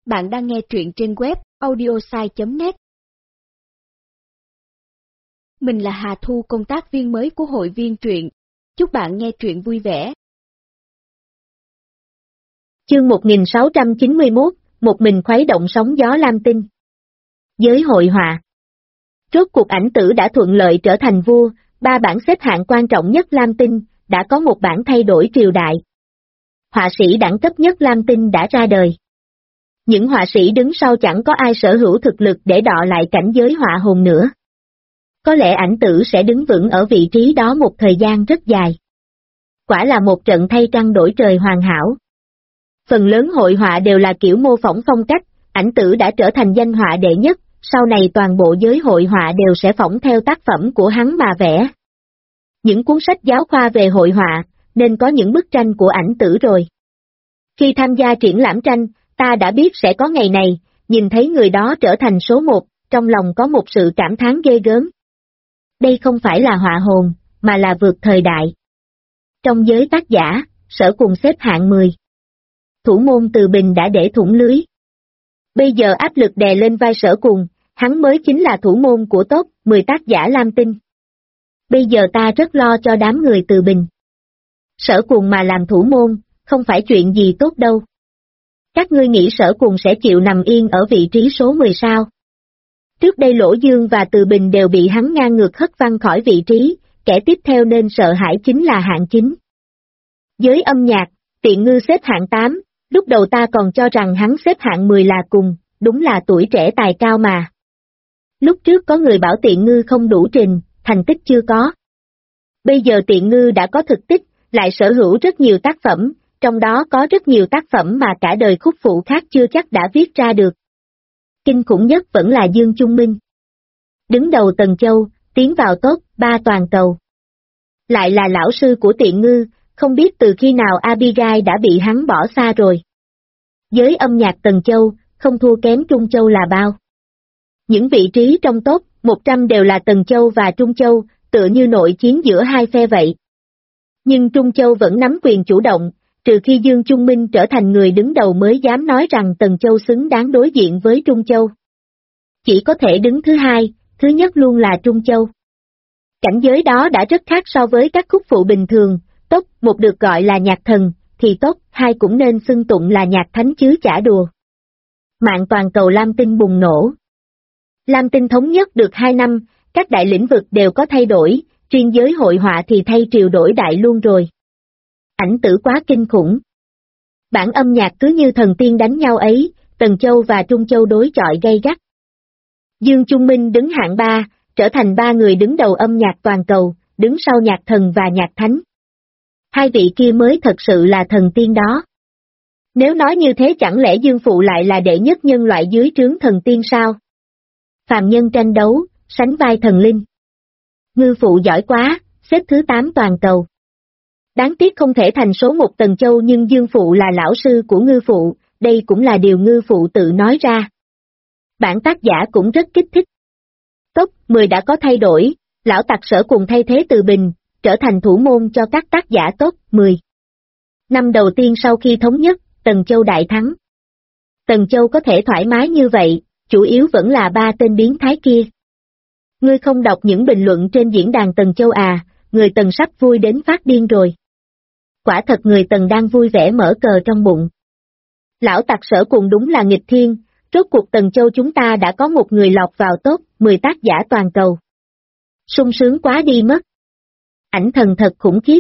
Bạn đang nghe truyện trên web audiosai.net. Mình là Hà Thu, công tác viên mới của hội viên truyện. Chúc bạn nghe truyện vui vẻ. Chương 1691, một mình khuấy động sóng gió lam tinh. Giới hội họa. Rốt cuộc Ảnh Tử đã thuận lợi trở thành vua, 3 bảng xếp hạng quan trọng nhất lam tinh, đã có một bảng thay đổi triều đại. Họa sĩ đẳng cấp nhất lam tinh đã ra đời. Những họa sĩ đứng sau chẳng có ai sở hữu thực lực để đọ lại cảnh giới họa hồn nữa. Có lẽ Ảnh Tử sẽ đứng vững ở vị trí đó một thời gian rất dài. Quả là một trận thay trăng đổi trời hoàn hảo. Phần lớn hội họa đều là kiểu mô phỏng phong cách, Ảnh Tử đã trở thành danh họa đệ nhất, sau này toàn bộ giới hội họa đều sẽ phỏng theo tác phẩm của hắn mà vẽ. Những cuốn sách giáo khoa về hội họa, nên có những bức tranh của Ảnh Tử rồi. Khi tham gia triển lãm tranh, ta đã biết sẽ có ngày này, nhìn thấy người đó trở thành số 1, trong lòng có một sự cảm thán ghê gớm. Đây không phải là họa hồn, mà là vượt thời đại. Trong giới tác giả, Sở Cùng xếp hạng 10. Thủ môn Từ Bình đã để thủng lưới. Bây giờ áp lực đè lên vai Sở Cùng, hắn mới chính là thủ môn của top 10 tác giả lam tinh. Bây giờ ta rất lo cho đám người Từ Bình. Sở Cùng mà làm thủ môn, không phải chuyện gì tốt đâu. Các ngươi nghĩ Sở Cùng sẽ chịu nằm yên ở vị trí số 10 sao? Trước đây Lỗ Dương và Từ Bình đều bị hắn ngang ngược hất văng khỏi vị trí, kẻ tiếp theo nên sợ hãi chính là hạng 9. Giới âm nhạc, Tiện Ngư xếp hạng 8, lúc đầu ta còn cho rằng hắn xếp hạng 10 là cùng, đúng là tuổi trẻ tài cao mà. Lúc trước có người bảo Tiện Ngư không đủ trình, thành tích chưa có. Bây giờ Tiện Ngư đã có thực tích, lại sở hữu rất nhiều tác phẩm, trong đó có rất nhiều tác phẩm mà cả đời khúc phụ khác chưa chắc đã viết ra được. Kinh khủng nhất vẫn là Dương Trung Minh. Đứng đầu Tần Châu, tiến vào top 3 toàn cầu. Lại là lão sư của Tiện Ngư, không biết từ khi nào Abigail đã bị hắn bỏ xa rồi. Giới âm nhạc Tần Châu, không thua kém Trung Châu là bao. Những vị trí trong top 100 đều là Tần Châu và Trung Châu, tựa như nội chiến giữa hai phe vậy. Nhưng Trung Châu vẫn nắm quyền chủ động, trừ khi Dương Trung Minh trở thành người đứng đầu mới dám nói rằng Tần Châu xứng đáng đối diện với Trung Châu. Chỉ có thể đứng thứ hai, thứ nhất luôn là Trung Châu. Cảnh giới đó đã rất khác so với các khúc phụ bình thường, top 1 được gọi là nhạc thần, thì top 2 cũng nên xưng tụng là nhạc thánh chứ chả đùa. Mạng toàn cầu lam tinh bùng nổ. Lam tinh thống nhất được 2 năm, các đại lĩnh vực đều có thay đổi, riêng giới hội họa thì thay triều đổi đại luôn rồi. Ảnh Tử quá kinh khủng. Bản âm nhạc cứ như thần tiên đánh nhau ấy, Tần Châu và Trung Châu đối chọi gay gắt. Dương Trung Minh đứng hạng 3, trở thành 3 người đứng đầu âm nhạc toàn cầu, đứng sau nhạc thần và nhạc thánh. Hai vị kia mới thật sự là thần tiên đó. Nếu nói như thế chẳng lẽ Dương Phụ lại là đệ nhất nhân loại dưới trướng thần tiên sao? Phàm nhân tranh đấu, sánh vai thần linh. Ngư Phụ giỏi quá, xếp thứ 8 toàn cầu. Đáng tiếc không thể thành số 1 Tần Châu, nhưng Dương Phụ là lão sư của Ngư Phụ, đây cũng là điều Ngư Phụ tự nói ra. Bản tác giả cũng rất kích thích. Top 10 đã có thay đổi, lão tặc Sở Cùng thay thế Từ Bình, trở thành thủ môn cho các tác giả top 10. Năm đầu tiên sau khi thống nhất, Tần Châu đại thắng. Tần Châu có thể thoải mái như vậy, chủ yếu vẫn là 3 tên biến thái kia. Ngươi không đọc những bình luận trên diễn đàn Tần Châu à, người Tần sắp vui đến phát điên rồi. Quả thật người Tần đang vui vẻ mở cờ trong bụng. Lão tặc Sở Cùng đúng là nghịch thiên, rốt cuộc Tần Châu chúng ta đã có một người lọt vào top 10 tác giả toàn cầu. Sung sướng quá đi mất. Ảnh Thần thật khủng khiếp.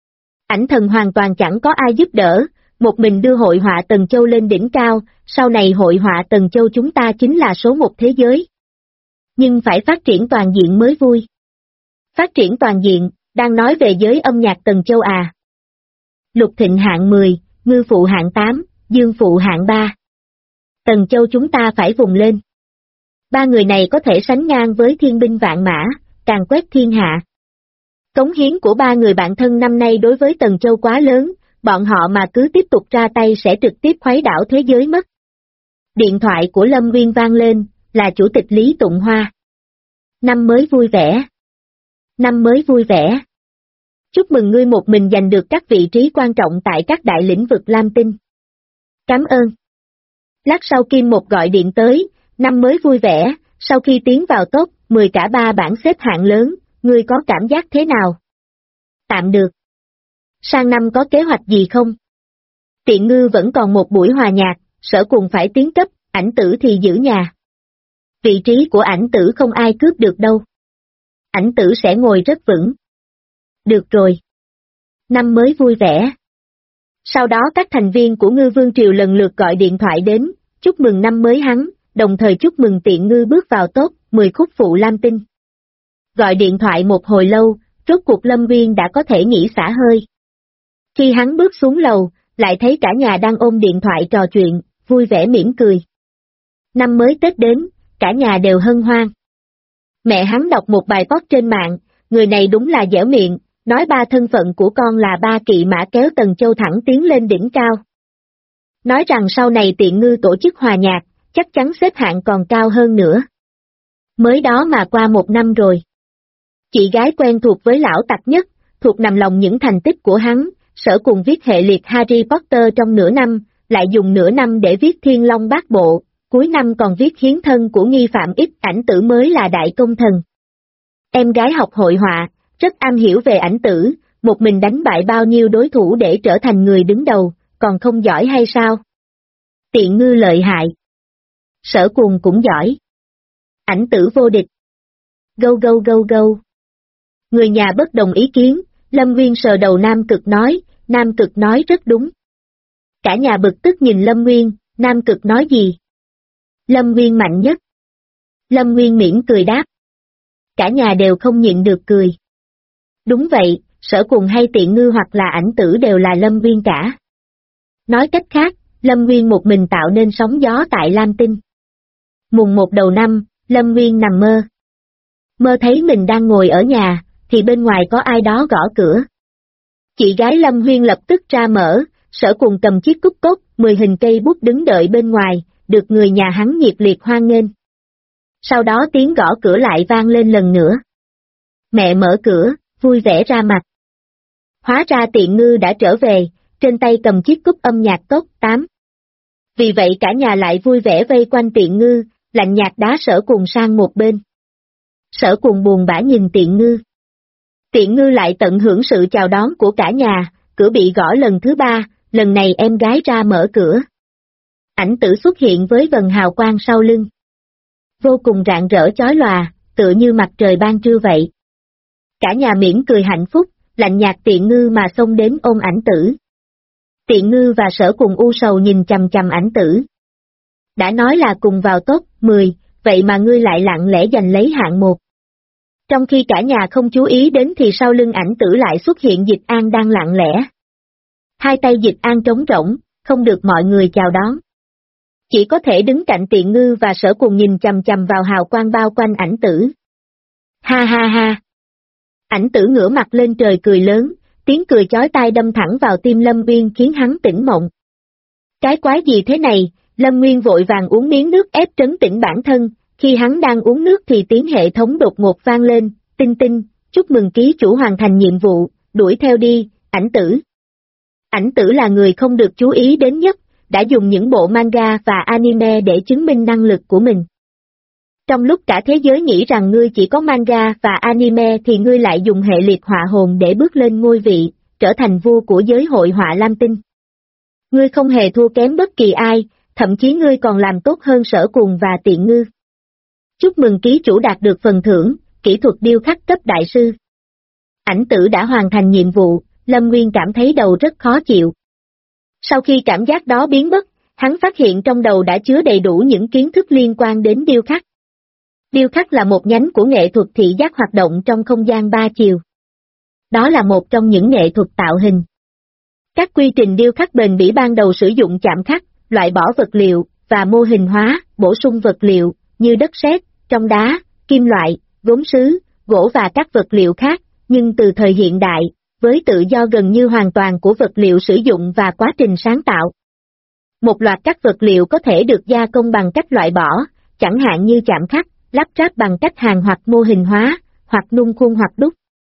Ảnh Thần hoàn toàn chẳng có ai giúp đỡ, một mình đưa hội họa Tần Châu lên đỉnh cao, sau này hội họa Tần Châu chúng ta chính là số 1 thế giới. Nhưng phải phát triển toàn diện mới vui. Phát triển toàn diện, đang nói về giới âm nhạc Tần Châu à. Lục Thịnh hạng 10, Ngư Phụ hạng 8, Dương Phụ hạng 3. Tần Châu chúng ta phải vùng lên. 3 người này có thể sánh ngang với thiên binh vạn mã, càng quét thiên hạ. Cống hiến của 3 người bạn thân năm nay đối với Tần Châu quá lớn, bọn họ mà cứ tiếp tục ra tay sẽ trực tiếp khuấy đảo thế giới mất. Điện thoại của Lâm Nguyên vang lên, là Chủ tịch Lý Tụng Hoa. Năm mới vui vẻ. Năm mới vui vẻ. Chúc mừng ngươi một mình giành được các vị trí quan trọng tại các đại lĩnh vực lam tinh. Cảm ơn. Lát sau Kim một gọi điện tới, năm mới vui vẻ, sau khi tiến vào top 10 cả ba bảng xếp hạng lớn, ngươi có cảm giác thế nào? Tạm được. Sang năm có kế hoạch gì không? Tiện ngư vẫn còn một buổi hòa nhạc, Sở Cùng phải tiến cấp, Ảnh Tử thì giữ nhà. Vị trí của Ảnh Tử không ai cướp được đâu. Ảnh Tử sẽ ngồi rất vững. Được rồi. Năm mới vui vẻ. Sau đó các thành viên của Ngư Vương Triều lần lượt gọi điện thoại đến, chúc mừng năm mới hắn, đồng thời chúc mừng Tiện ngư bước vào top 10 khúc phụ Lam Tinh. Gọi điện thoại một hồi lâu, rốt cuộc Lâm Viên đã có thể nghỉ xả hơi. Khi hắn bước xuống lầu, lại thấy cả nhà đang ôm điện thoại trò chuyện, vui vẻ mỉm cười. Năm mới Tết đến, cả nhà đều hân hoan. Mẹ hắn đọc một bài post trên mạng, người này đúng là dẻo miệng, nói ba thân phận của con là ba kỵ mã kéo Tần Châu thẳng tiến lên đỉnh cao. Nói rằng sau này Tiện ngư tổ chức hòa nhạc, chắc chắn xếp hạng còn cao hơn nữa. Mới đó mà qua một năm rồi. Chị gái quen thuộc với lão tặc nhất, thuộc nằm lòng những thành tích của hắn, Sở Cùng viết hệ liệt Harry Potter trong nửa năm, lại dùng nửa năm để viết Thiên Long Bát Bộ, cuối năm còn viết hiến thân của nghi phạm X, Ảnh Tử mới là đại công thần. Em gái học hội họa, rất am hiểu về ảnh tử, một mình đánh bại bao nhiêu đối thủ để trở thành người đứng đầu, còn không giỏi hay sao? Tiện ngư lợi hại. Sở Cùng cũng giỏi. Ảnh Tử vô địch. Gâu gâu gâu gâu. Người nhà bất đồng ý kiến, Lâm Nguyên sờ đầu Nam Cực nói rất đúng. Cả nhà bực tức nhìn Lâm Nguyên, Nam Cực nói gì? Lâm Nguyên mạnh nhất. Lâm Nguyên mỉm cười đáp. Cả nhà đều không nhịn được cười. Đúng vậy, Sở Cùng hay Tiện ngư hoặc là Ảnh Tử đều là Lâm Nguyên cả. Nói cách khác, Lâm Nguyên một mình tạo nên sóng gió tại Lam Tinh. Mùng 1 đầu năm, Lâm Nguyên nằm mơ. Mơ thấy mình đang ngồi ở nhà, thì bên ngoài có ai đó gõ cửa. Chị gái Lâm Huyên lập tức ra mở, Sở Cùng cầm chiếc cúc cốt, 10 hình cây bút đứng đợi bên ngoài, được người nhà hắn nhiệt liệt hoan nghênh. Sau đó tiếng gõ cửa lại vang lên lần nữa. Mẹ mở cửa, vui vẻ ra mặt. Hóa ra Tiện ngư đã trở về, trên tay cầm chiếc cúp âm nhạc top 8. Vì vậy cả nhà lại vui vẻ vây quanh Tiện ngư, lạnh nhạt đá Sở Cùng sang một bên. Sở Cùng buồn bã nhìn Tiện ngư. Tiện ngư lại tận hưởng sự chào đón của cả nhà, cửa bị gõ lần thứ 3, lần này em gái ra mở cửa. Ảnh Tử xuất hiện với vầng hào quang sau lưng. Vô cùng rạng rỡ chói lòa, tựa như mặt trời ban trưa vậy. Cả nhà mỉm cười hạnh phúc, lạnh nhạt Tiện ngư mà xông đến ôm Ảnh Tử. Tiện ngư và Sở Cùng u sầu nhìn chằm chằm Ảnh Tử. Đã nói là cùng vào top 10, vậy mà ngươi lại lặng lẽ giành lấy hạng 1. Trong khi cả nhà không chú ý đến thì sau lưng Ảnh Tử lại xuất hiện Dịch An đang lặng lẽ. Hai tay Dịch An trống rỗng, không được mọi người chào đón. Chỉ có thể đứng cạnh Tiện ngư và Sở Cùng nhìn chằm chằm vào hào quang bao quanh Ảnh Tử. Ha ha ha. Ảnh Tử ngửa mặt lên trời cười lớn, tiếng cười chói tai đâm thẳng vào tim Lâm Nguyên khiến hắn tỉnh mộng. Cái quái gì thế này? Lâm Nguyên vội vàng uống miếng nước ép trấn tĩnh bản thân, khi hắn đang uống nước thì tiếng hệ thống đột ngột vang lên, tinh tinh, chúc mừng ký chủ hoàn thành nhiệm vụ, đuổi theo đi, Ảnh Tử. Ảnh Tử là người không được chú ý đến nhất, đã dùng những bộ manga và anime để chứng minh năng lực của mình. Trong lúc cả thế giới nghĩ rằng ngươi chỉ có manga và anime thì ngươi lại dùng hệ liệt họa hồn để bước lên ngôi vị, trở thành vua của giới hội họa Lam Tinh. Ngươi không hề thua kém bất kỳ ai, thậm chí ngươi còn làm tốt hơn Sở Cùng và Tiện ngư. Chúc mừng ký chủ đạt được phần thưởng, kỹ thuật điêu khắc cấp đại sư. Ảnh Tử đã hoàn thành nhiệm vụ, Lâm Nguyên cảm thấy đầu rất khó chịu. Sau khi cảm giác đó biến mất, hắn phát hiện trong đầu đã chứa đầy đủ những kiến thức liên quan đến điêu khắc. Điêu khắc là một nhánh của nghệ thuật thị giác hoạt động trong không gian 3 chiều. Đó là một trong những nghệ thuật tạo hình. Các quy trình điêu khắc bền bỉ ban đầu sử dụng chạm khắc, loại bỏ vật liệu, và mô hình hóa, bổ sung vật liệu, như đất sét, trong đá, kim loại, gốm sứ, gỗ và các vật liệu khác, nhưng từ thời hiện đại, với tự do gần như hoàn toàn của vật liệu sử dụng và quá trình sáng tạo. Một loạt các vật liệu có thể được gia công bằng cách loại bỏ, chẳng hạn như chạm khắc, lắp ráp bằng cách hàn hoặc mô hình hóa, hoặc nung khuôn hoặc đúc.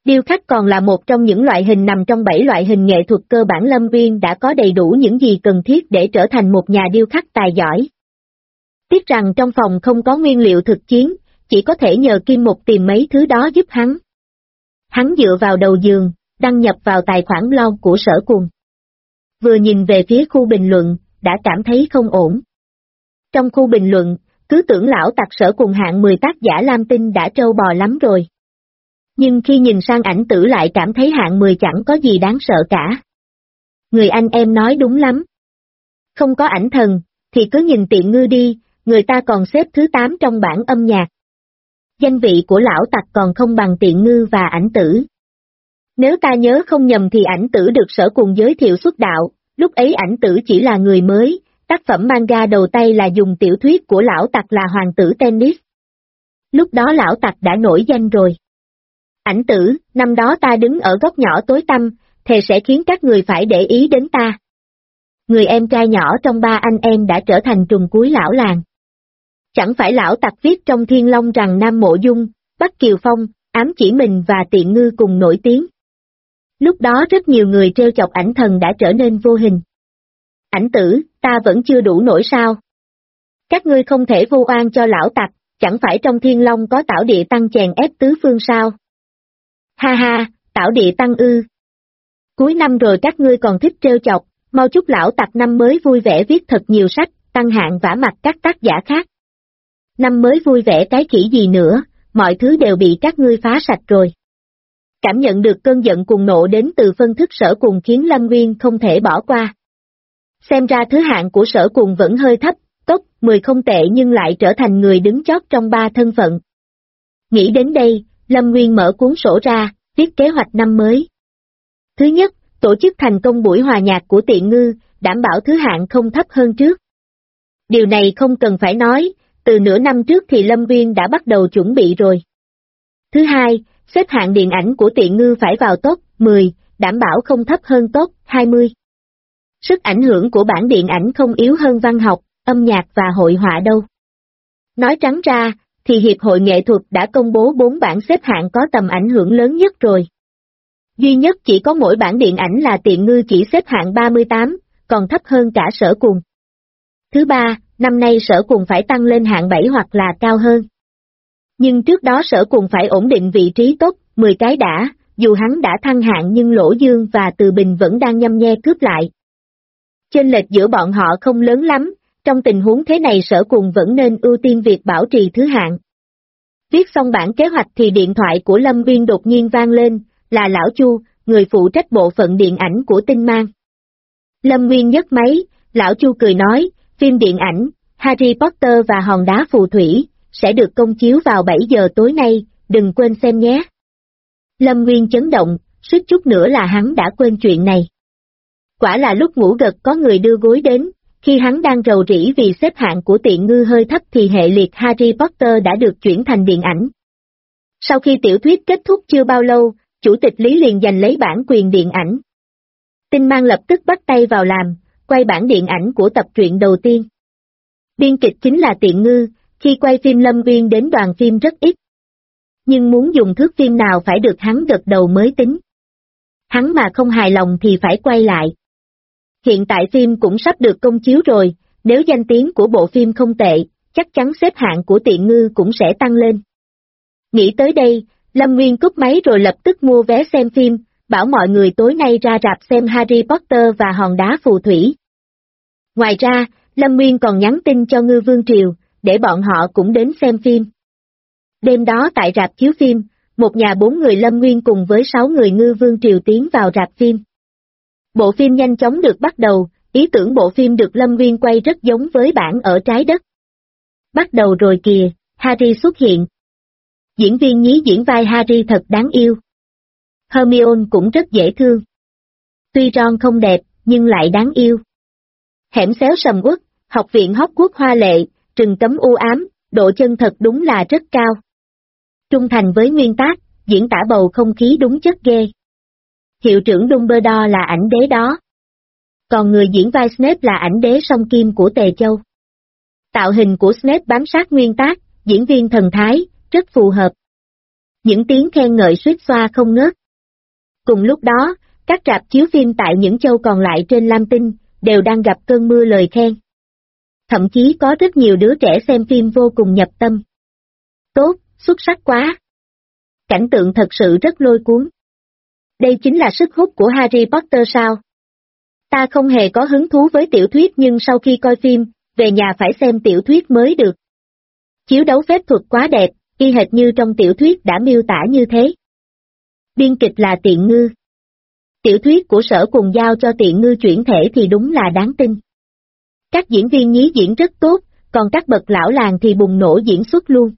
Điêu khắc còn là một trong những loại hình nằm trong 7 loại hình nghệ thuật cơ bản. Lâm Nguyên đã có đầy đủ những gì cần thiết để trở thành một nhà điêu khắc tài giỏi. Tiếc rằng trong phòng không có nguyên liệu thực chiến, chỉ có thể nhờ Kim Mục tìm mấy thứ đó giúp hắn. Hắn dựa vào đầu giường, đăng nhập vào tài khoản blog của Sở Cuồng. Vừa nhìn về phía khu bình luận, đã cảm thấy không ổn. Trong khu bình luận, cứ tưởng lão tặc Sở Cuồng hạng 10 tác giả Lam Tinh đã trâu bò lắm rồi. Nhưng khi nhìn sang ảnh tử lại cảm thấy hạng 10 chẳng có gì đáng sợ cả. Người anh em nói đúng lắm. Không có ảnh thần, thì cứ nhìn Tiện Ngư đi, người ta còn xếp thứ 8 trong bảng âm nhạc. Danh vị của lão tặc còn không bằng Tiện Ngư và ảnh tử. Nếu ta nhớ không nhầm thì ảnh tử được Sở Cuồng giới thiệu xuất đạo, lúc ấy ảnh tử chỉ là người mới, tác phẩm manga đầu tay là dùng tiểu thuyết của lão tặc là Hoàng tử Tennis. Lúc đó lão tặc đã nổi danh rồi. Ảnh tử, năm đó ta đứng ở góc nhỏ tối tăm, thề sẽ khiến các người phải để ý đến ta. Người em trai nhỏ trong 3 anh em đã trở thành trùm cuối lão làng. Chẳng phải lão tặc viết trong Thiên Long rằng Nam Mộ Dung, Bắc Kiều Phong, ám chỉ mình và Tiện Ngư cùng nổi tiếng. Lúc đó rất nhiều người trêu chọc ảnh thần đã trở nên vô hình. Ảnh tử, ta vẫn chưa đủ nổi sao? Các ngươi không thể vu oan cho lão tặc, chẳng phải trong Thiên Long có Tảo Địa Tăng chèn ép tứ phương sao? Ha ha, Tảo Địa Tăng ư. Cuối năm rồi các ngươi còn thích trêu chọc, mau chúc lão tặc năm mới vui vẻ viết thật nhiều sách, tăng hạng vả mặt các tác giả khác. Năm mới vui vẻ cái khỉ gì nữa, mọi thứ đều bị các ngươi phá sạch rồi. Cảm nhận được cơn giận cuồng nộ đến từ phân thức Sở Cuồng khiến Lâm Nguyên không thể bỏ qua. Xem ra thứ hạng của Sở Cuồng vẫn hơi thấp, top 10 không tệ nhưng lại trở thành người đứng chót trong 3 thân phận. Nghĩ đến đây, Lâm Nguyên mở cuốn sổ ra, viết kế hoạch năm mới. Thứ nhất, tổ chức thành công buổi hòa nhạc của Tiện Ngư, đảm bảo thứ hạng không thấp hơn trước. Điều này không cần phải nói, từ nửa năm trước thì Lâm Nguyên đã bắt đầu chuẩn bị rồi. Thứ hai, xếp hạng điện ảnh của Tiện Ngư phải vào top 10, đảm bảo không thấp hơn top 20. Sức ảnh hưởng của bản điện ảnh không yếu hơn văn học, âm nhạc và hội họa đâu. Nói trắng ra, thì Hiệp hội Nghệ thuật đã công bố 4 bản xếp hạng có tầm ảnh hưởng lớn nhất rồi. Duy nhất chỉ có mỗi bản điện ảnh là Tiện Ngư chỉ xếp hạng 38, còn thấp hơn cả Sở Cuồng. Thứ ba, năm nay Sở Cuồng phải tăng lên hạng 7 hoặc là cao hơn. Nhưng trước đó Sở Cuồng phải ổn định vị trí top 10 cái đã, dù hắn đã thăng hạng nhưng Lỗ Dương và Từ Bình vẫn đang nhăm nhe cướp lại. Chênh lệch giữa bọn họ không lớn lắm, trong tình huống thế này Sở Cuồng vẫn nên ưu tiên việc bảo trì thứ hạng. Viết xong bản kế hoạch thì điện thoại của Lâm Nguyên đột nhiên vang lên, là Lão Chu, người phụ trách bộ phận điện ảnh của Tinh Mang. Lâm Nguyên nhấc máy, Lão Chu cười nói, phim điện ảnh, Harry Potter và Hòn đá phù thủy, sẽ được công chiếu vào 7 giờ tối nay, đừng quên xem nhé. Lâm Nguyên chấn động, suýt chút nữa là hắn đã quên chuyện này. Quả là lúc ngủ gật có người đưa gối đến, khi hắn đang rầu rĩ vì xếp hạng của Tiện Ngư hơi thấp thì hệ liệt Harry Potter đã được chuyển thành điện ảnh. Sau khi tiểu thuyết kết thúc chưa bao lâu, chủ tịch Lý liền giành lấy bản quyền điện ảnh. Tinh Mang lập tức bắt tay vào làm, quay bản điện ảnh của tập truyện đầu tiên. Biên kịch chính là Tiện Ngư, khi quay phim Lâm Nguyên đến đoàn phim rất ít. Nhưng muốn dùng thước phim nào phải được hắn gật đầu mới tính. Hắn mà không hài lòng thì phải quay lại. Hiện tại phim cũng sắp được công chiếu rồi, nếu danh tiếng của bộ phim không tệ, chắc chắn xếp hạng của Tiện Ngư cũng sẽ tăng lên. Nghĩ tới đây, Lâm Nguyên cúp máy rồi lập tức mua vé xem phim, bảo mọi người tối nay ra rạp xem Harry Potter và Hòn đá phù thủy. Ngoài ra, Lâm Nguyên còn nhắn tin cho Ngư Vương Triều, để bọn họ cũng đến xem phim. Đêm đó tại rạp chiếu phim, một nhà 4 người Lâm Nguyên cùng với 6 người Ngư Vương Triều tiến vào rạp phim. Bộ phim nhanh chóng được bắt đầu, ý tưởng bộ phim được Lâm Nguyên quay rất giống với bản ở trái đất. Bắt đầu rồi kìa, Harry xuất hiện. Diễn viên nhí diễn vai Harry thật đáng yêu. Hermione cũng rất dễ thương. Tuy Ron không đẹp, nhưng lại đáng yêu. Hẻm xéo sầm uất, học viện Hogwarts hoa lệ, rừng cấm u ám, độ chân thật đúng là rất cao. Trung thành với nguyên tác, diễn tả bầu không khí đúng chất ghê. Hiệu trưởng Dumbledore là ảnh đế đó. Còn người diễn vai Snape là ảnh đế song kim của Tề Châu. Tạo hình của Snape bám sát nguyên tác, diễn viên thần thái, rất phù hợp. Những tiếng khen ngợi suýt xoa không ngớt. Cùng lúc đó, các rạp chiếu phim tại những châu còn lại trên Lam Tinh, đều đang gặp cơn mưa lời khen. Thậm chí có rất nhiều đứa trẻ xem phim vô cùng nhập tâm. Tốt, xuất sắc quá. Cảnh tượng thật sự rất lôi cuốn. Đây chính là sức hút của Harry Potter sao? Ta không hề có hứng thú với tiểu thuyết nhưng sau khi coi phim, về nhà phải xem tiểu thuyết mới được. Chiếu đấu phép thuật quá đẹp, y hệt như trong tiểu thuyết đã miêu tả như thế. Biên kịch là Tiện Ngư. Tiểu thuyết của Sở Cùng giao cho Tiện Ngư chuyển thể thì đúng là đáng tin. Các diễn viên nhí diễn rất tốt, còn các bậc lão làng thì bùng nổ diễn xuất luôn.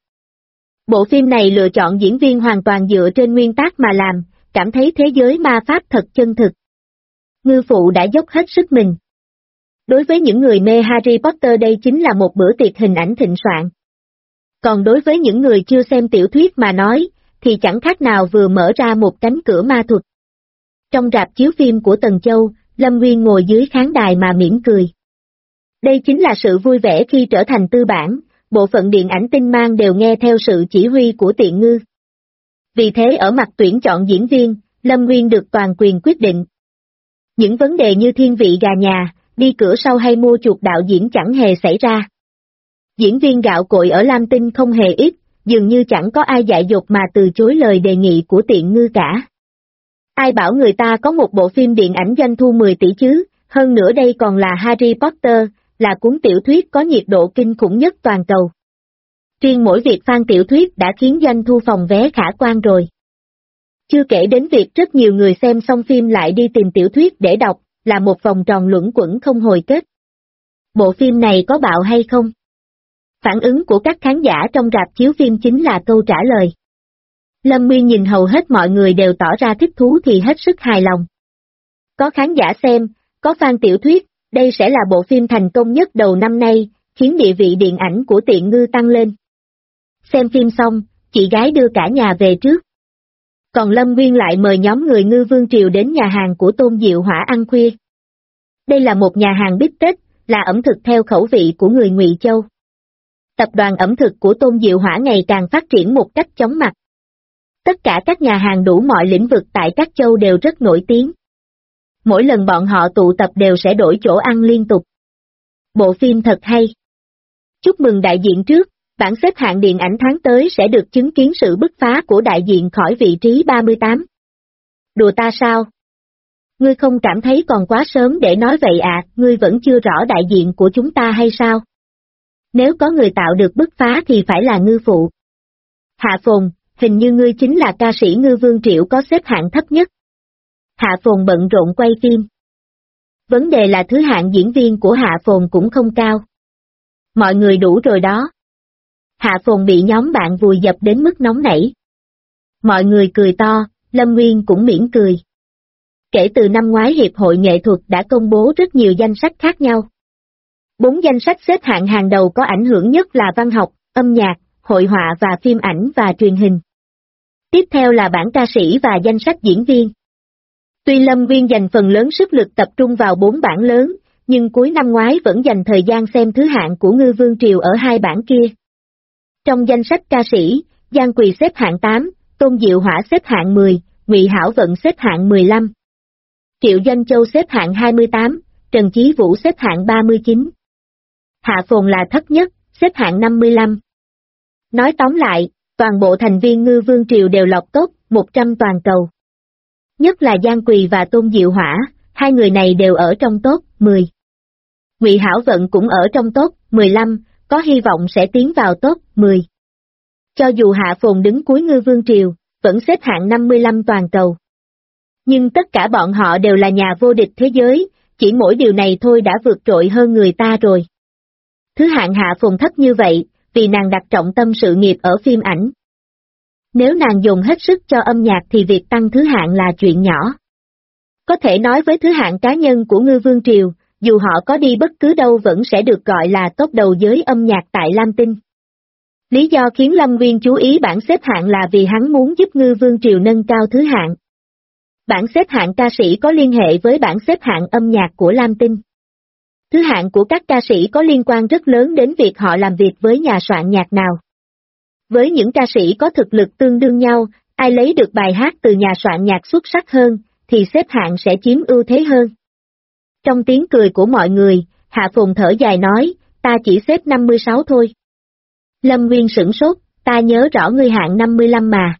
Bộ phim này lựa chọn diễn viên hoàn toàn dựa trên nguyên tác mà làm, cảm thấy thế giới ma pháp thật chân thực. Ngư phụ đã dốc hết sức mình. Đối với những người mê Harry Potter đây chính là một bữa tiệc hình ảnh thịnh soạn. Còn đối với những người chưa xem tiểu thuyết mà nói, thì chẳng khác nào vừa mở ra một cánh cửa ma thuật. Trong rạp chiếu phim của Tần Châu, Lâm Nguyên ngồi dưới khán đài mà mỉm cười. Đây chính là sự vui vẻ khi trở thành tư bản, bộ phận điện ảnh tinh mang đều nghe theo sự chỉ huy của Tiện Ngư. Vì thế ở mặt tuyển chọn diễn viên, Lâm Nguyên được toàn quyền quyết định. Những vấn đề như thiên vị gà nhà, đi cửa sau hay mua chuộc đạo diễn chẳng hề xảy ra. Diễn viên gạo cội ở Lam Tinh không hề ít, dường như chẳng có ai dại dột mà từ chối lời đề nghị của Tiện Ngư cả. Ai bảo người ta có một bộ phim điện ảnh doanh thu 10 tỷ chứ, hơn nữa đây còn là Harry Potter, là cuốn tiểu thuyết có nhiệt độ kinh khủng nhất toàn cầu. Riêng mỗi việc fan tiểu thuyết đã khiến doanh thu phòng vé khả quan rồi. Chưa kể đến việc rất nhiều người xem xong phim lại đi tìm tiểu thuyết để đọc, là một vòng tròn luẩn quẩn không hồi kết. Bộ phim này có bạo hay không? Phản ứng của các khán giả trong rạp chiếu phim chính là câu trả lời. Lâm Nguyên nhìn hầu hết mọi người đều tỏ ra thích thú thì hết sức hài lòng. Có khán giả xem, có fan tiểu thuyết, đây sẽ là bộ phim thành công nhất đầu năm nay, khiến địa vị điện ảnh của Tiện Ngư tăng lên. Xem phim xong, chị gái đưa cả nhà về trước. Còn Lâm Nguyên lại mời nhóm người Ngư Vương Triều đến nhà hàng của Tôn Diệu Hỏa ăn khuya. Đây là một nhà hàng bít tết, là ẩm thực theo khẩu vị của người Ngụy Châu. Tập đoàn ẩm thực của Tôn Diệu Hỏa ngày càng phát triển một cách chóng mặt. Tất cả các nhà hàng đủ mọi lĩnh vực tại các châu đều rất nổi tiếng. Mỗi lần bọn họ tụ tập đều sẽ đổi chỗ ăn liên tục. Bộ phim thật hay. Chúc mừng đại diện trước, bảng xếp hạng điện ảnh tháng tới sẽ được chứng kiến sự bứt phá của đại diện khỏi vị trí 38. Đùa ta sao? Ngươi không cảm thấy còn quá sớm để nói vậy à, ngươi vẫn chưa rõ đại diện của chúng ta hay sao? Nếu có người tạo được bứt phá thì phải là Ngư phụ. Hạ Phồn, hình như ngươi chính là ca sĩ Ngư Vương Triệu có xếp hạng thấp nhất. Hạ Phồn bận rộn quay phim. Vấn đề là thứ hạng diễn viên của Hạ Phồn cũng không cao. Mọi người đủ rồi đó. Hạ Phồn bị nhóm bạn vùi dập đến mức nóng nảy. Mọi người cười to, Lâm Nguyên cũng mỉm cười. Kể từ năm ngoái Hiệp hội Nghệ thuật đã công bố rất nhiều danh sách khác nhau. 4 danh sách xếp hạng hàng đầu có ảnh hưởng nhất là văn học, âm nhạc, hội họa và phim ảnh và truyền hình. Tiếp theo là bảng ca sĩ và danh sách diễn viên. Tuy Lâm Nguyên dành phần lớn sức lực tập trung vào 4 bảng lớn, nhưng cuối năm ngoái vẫn dành thời gian xem thứ hạng của Ngư Vương Triều ở 2 bảng kia. Trong danh sách ca sĩ, Giang Quỳ xếp hạng 8, Tôn Diệu Hỏa xếp hạng 10, Ngụy Hảo Vận xếp hạng 15. Triệu Doanh Châu xếp hạng 28, Trần Chí Vũ xếp hạng 39. Hạ Phồn là thấp nhất, xếp hạng 55. Nói tóm lại, toàn bộ thành viên Ngư Vương Triều đều lọt top 100 toàn cầu. Nhất là Giang Quỳ và Tôn Diệu Hỏa, hai người này đều ở trong top 10. Ngụy Hảo Vận cũng ở trong top 15, có hy vọng sẽ tiến vào top 10. Cho dù Hạ Phồn đứng cuối Ngư Vương Triều, vẫn xếp hạng 55 toàn cầu. Nhưng tất cả bọn họ đều là nhà vô địch thế giới, chỉ mỗi điều này thôi đã vượt trội hơn người ta rồi. Thứ hạng Hạ Phồn thấp như vậy, vì nàng đặt trọng tâm sự nghiệp ở phim ảnh. Nếu nàng dùng hết sức cho âm nhạc thì việc tăng thứ hạng là chuyện nhỏ. Có thể nói với thứ hạng cá nhân của Ngư Vương Triều, dù họ có đi bất cứ đâu vẫn sẽ được gọi là top đầu giới âm nhạc tại Lam Tinh. Lý do khiến Lâm Nguyên chú ý bảng xếp hạng là vì hắn muốn giúp Ngư Vương Triều nâng cao thứ hạng. Bảng xếp hạng ca sĩ có liên hệ với bảng xếp hạng âm nhạc của Lam Tinh. Thứ hạng của các ca sĩ có liên quan rất lớn đến việc họ làm việc với nhà soạn nhạc nào. Với những ca sĩ có thực lực tương đương nhau, ai lấy được bài hát từ nhà soạn nhạc xuất sắc hơn, thì xếp hạng sẽ chiếm ưu thế hơn. Trong tiếng cười của mọi người, Hạ Phồn thở dài nói, ta chỉ xếp 56 thôi. Lâm Nguyên sửng sốt, ta nhớ rõ ngươi hạng 55 mà.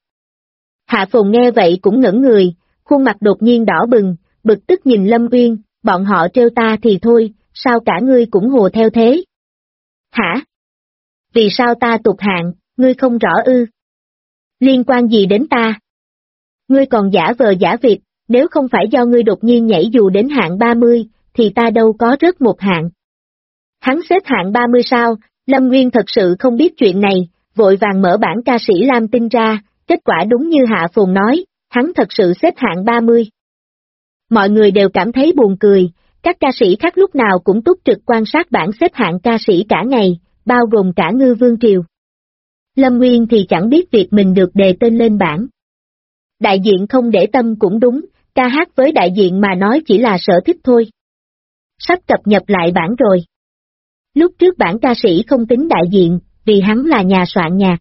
Hạ Phồn nghe vậy cũng ngẩn người, khuôn mặt đột nhiên đỏ bừng, bực tức nhìn Lâm Nguyên, bọn họ trêu ta thì thôi, sao cả ngươi cũng hùa theo thế? Hả? Vì sao ta tụt hạng, ngươi không rõ ư? Liên quan gì đến ta? Ngươi còn giả vờ giả vịt, nếu không phải do ngươi đột nhiên nhảy dù đến hạng 30, thì ta đâu có rớt một hạng. Hắn xếp hạng 30 sao? Lâm Nguyên thật sự không biết chuyện này, vội vàng mở bản ca sĩ Lam Tinh ra, kết quả đúng như Hạ Phồn nói, hắn thật sự xếp hạng 30. Mọi người đều cảm thấy buồn cười, các ca sĩ khác lúc nào cũng túc trực quan sát bảng xếp hạng ca sĩ cả ngày, bao gồm cả Ngư Vương Triều. Lâm Nguyên thì chẳng biết việc mình được đề tên lên bảng. Đại diện không để tâm cũng đúng, ca hát với đại diện mà nói chỉ là sở thích thôi. Sắp cập nhật lại bảng rồi. Lúc trước bảng ca sĩ không tính đại diện, vì hắn là nhà soạn nhạc.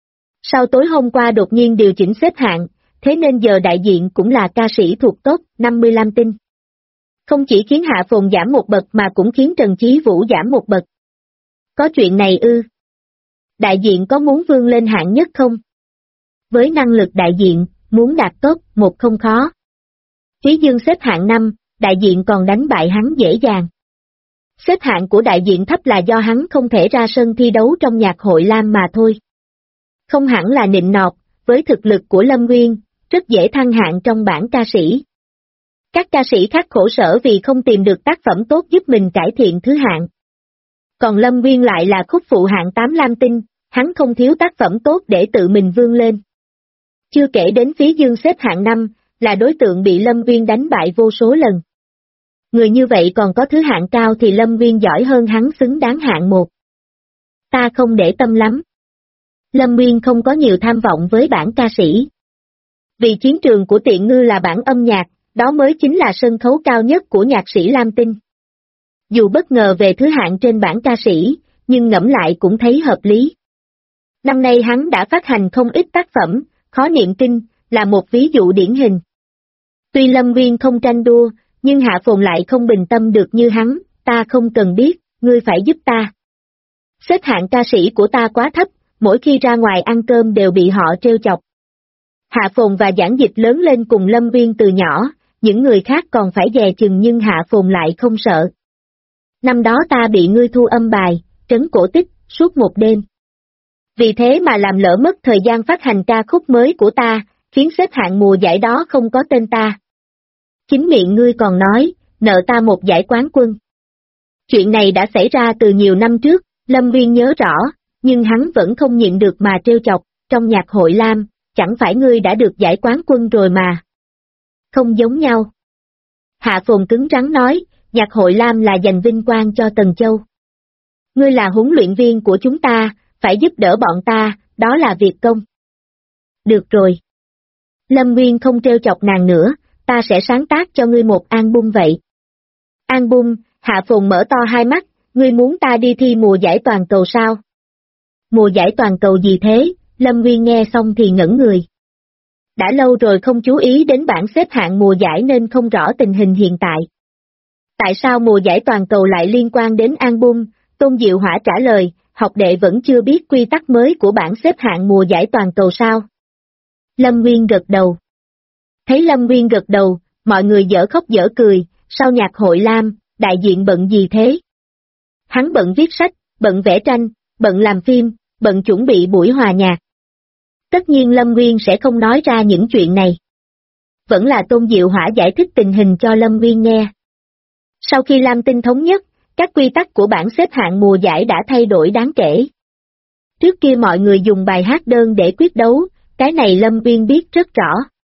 Sau tối hôm qua đột nhiên điều chỉnh xếp hạng, thế nên giờ đại diện cũng là ca sĩ thuộc top 55 tinh. Không chỉ khiến Hạ Phồn giảm một bậc mà cũng khiến Trần Chí Vũ giảm một bậc. Có chuyện này ư? Đại diện có muốn vươn lên hạng nhất không? Với năng lực đại diện, muốn đạt top 1 không khó. Chí Dương xếp hạng 5, đại diện còn đánh bại hắn dễ dàng. Xếp hạng của đại diện thấp là do hắn không thể ra sân thi đấu trong nhạc hội Lam mà thôi. Không hẳn là nịnh nọt, với thực lực của Lâm Nguyên, rất dễ thăng hạng trong bảng ca sĩ. Các ca sĩ khác khổ sở vì không tìm được tác phẩm tốt giúp mình cải thiện thứ hạng. Còn Lâm Nguyên lại là khúc phụ hạng 8 Lam Tinh, hắn không thiếu tác phẩm tốt để tự mình vươn lên. Chưa kể đến Phí Dương xếp hạng 5, là đối tượng bị Lâm Nguyên đánh bại vô số lần. Người như vậy còn có thứ hạng cao thì Lâm Nguyên giỏi hơn hắn xứng đáng hạng 1. Ta không để tâm lắm. Lâm Nguyên không có nhiều tham vọng với bảng ca sĩ. Vì chiến trường của Tiện Ngư là bảng âm nhạc, đó mới chính là sân khấu cao nhất của nhạc sĩ Lam Tinh. Dù bất ngờ về thứ hạng trên bảng ca sĩ, nhưng ngẫm lại cũng thấy hợp lý. Năm nay hắn đã phát hành không ít tác phẩm, Khó Niệm Kinh, là một ví dụ điển hình. Tuy Lâm Nguyên không tranh đua, nhưng Hạ Phồn lại không bình tâm được như hắn, ta không cần biết, ngươi phải giúp ta. Xếp hạng ca sĩ của ta quá thấp, mỗi khi ra ngoài ăn cơm đều bị họ trêu chọc. Hạ Phồn và Giảng Dịch lớn lên cùng Lâm Nguyên từ nhỏ, những người khác còn phải dè chừng nhưng Hạ Phồn lại không sợ. Năm đó ta bị ngươi thu âm bài, trấn cổ tích, suốt một đêm. Vì thế mà làm lỡ mất thời gian phát hành ca khúc mới của ta, khiến xếp hạng mùa giải đó không có tên ta. Chính miệng ngươi còn nói, nợ ta một giải quán quân. Chuyện này đã xảy ra từ nhiều năm trước, Lâm Nguyên nhớ rõ, nhưng hắn vẫn không nhịn được mà trêu chọc, trong nhạc hội Lam, chẳng phải ngươi đã được giải quán quân rồi mà. Không giống nhau. Hạ Phồn cứng rắn nói, nhạc hội Lam là dành vinh quang cho Tần Châu. Ngươi là huấn luyện viên của chúng ta, phải giúp đỡ bọn ta, đó là việc công. Được rồi. Lâm Nguyên không trêu chọc nàng nữa, ta sẽ sáng tác cho ngươi một album vậy. Album, Hạ Phồn mở to hai mắt, ngươi muốn ta đi thi mùa giải toàn cầu sao? Mùa giải toàn cầu gì thế? Lâm Nguyên nghe xong thì ngẩn người. Đã lâu rồi không chú ý đến bảng xếp hạng mùa giải nên không rõ tình hình hiện tại. Tại sao mùa giải toàn cầu lại liên quan đến album? Tôn Diệu Hỏa trả lời, học đệ vẫn chưa biết quy tắc mới của bảng xếp hạng mùa giải toàn cầu sao? Lâm Nguyên gật đầu. Thấy Lâm Nguyên gật đầu, mọi người dở khóc dở cười, sau nhạc hội Lam, đại diện bận gì thế? Hắn bận viết sách, bận vẽ tranh, bận làm phim, bận chuẩn bị buổi hòa nhạc. Tất nhiên Lâm Nguyên sẽ không nói ra những chuyện này. Vẫn là Tôn Diệu Hỏa giải thích tình hình cho Lâm Nguyên nghe. Sau khi Lam Tinh thống nhất, các quy tắc của bảng xếp hạng mùa giải đã thay đổi đáng kể. Trước kia mọi người dùng bài hát đơn để quyết đấu, cái này Lâm Nguyên biết rất rõ.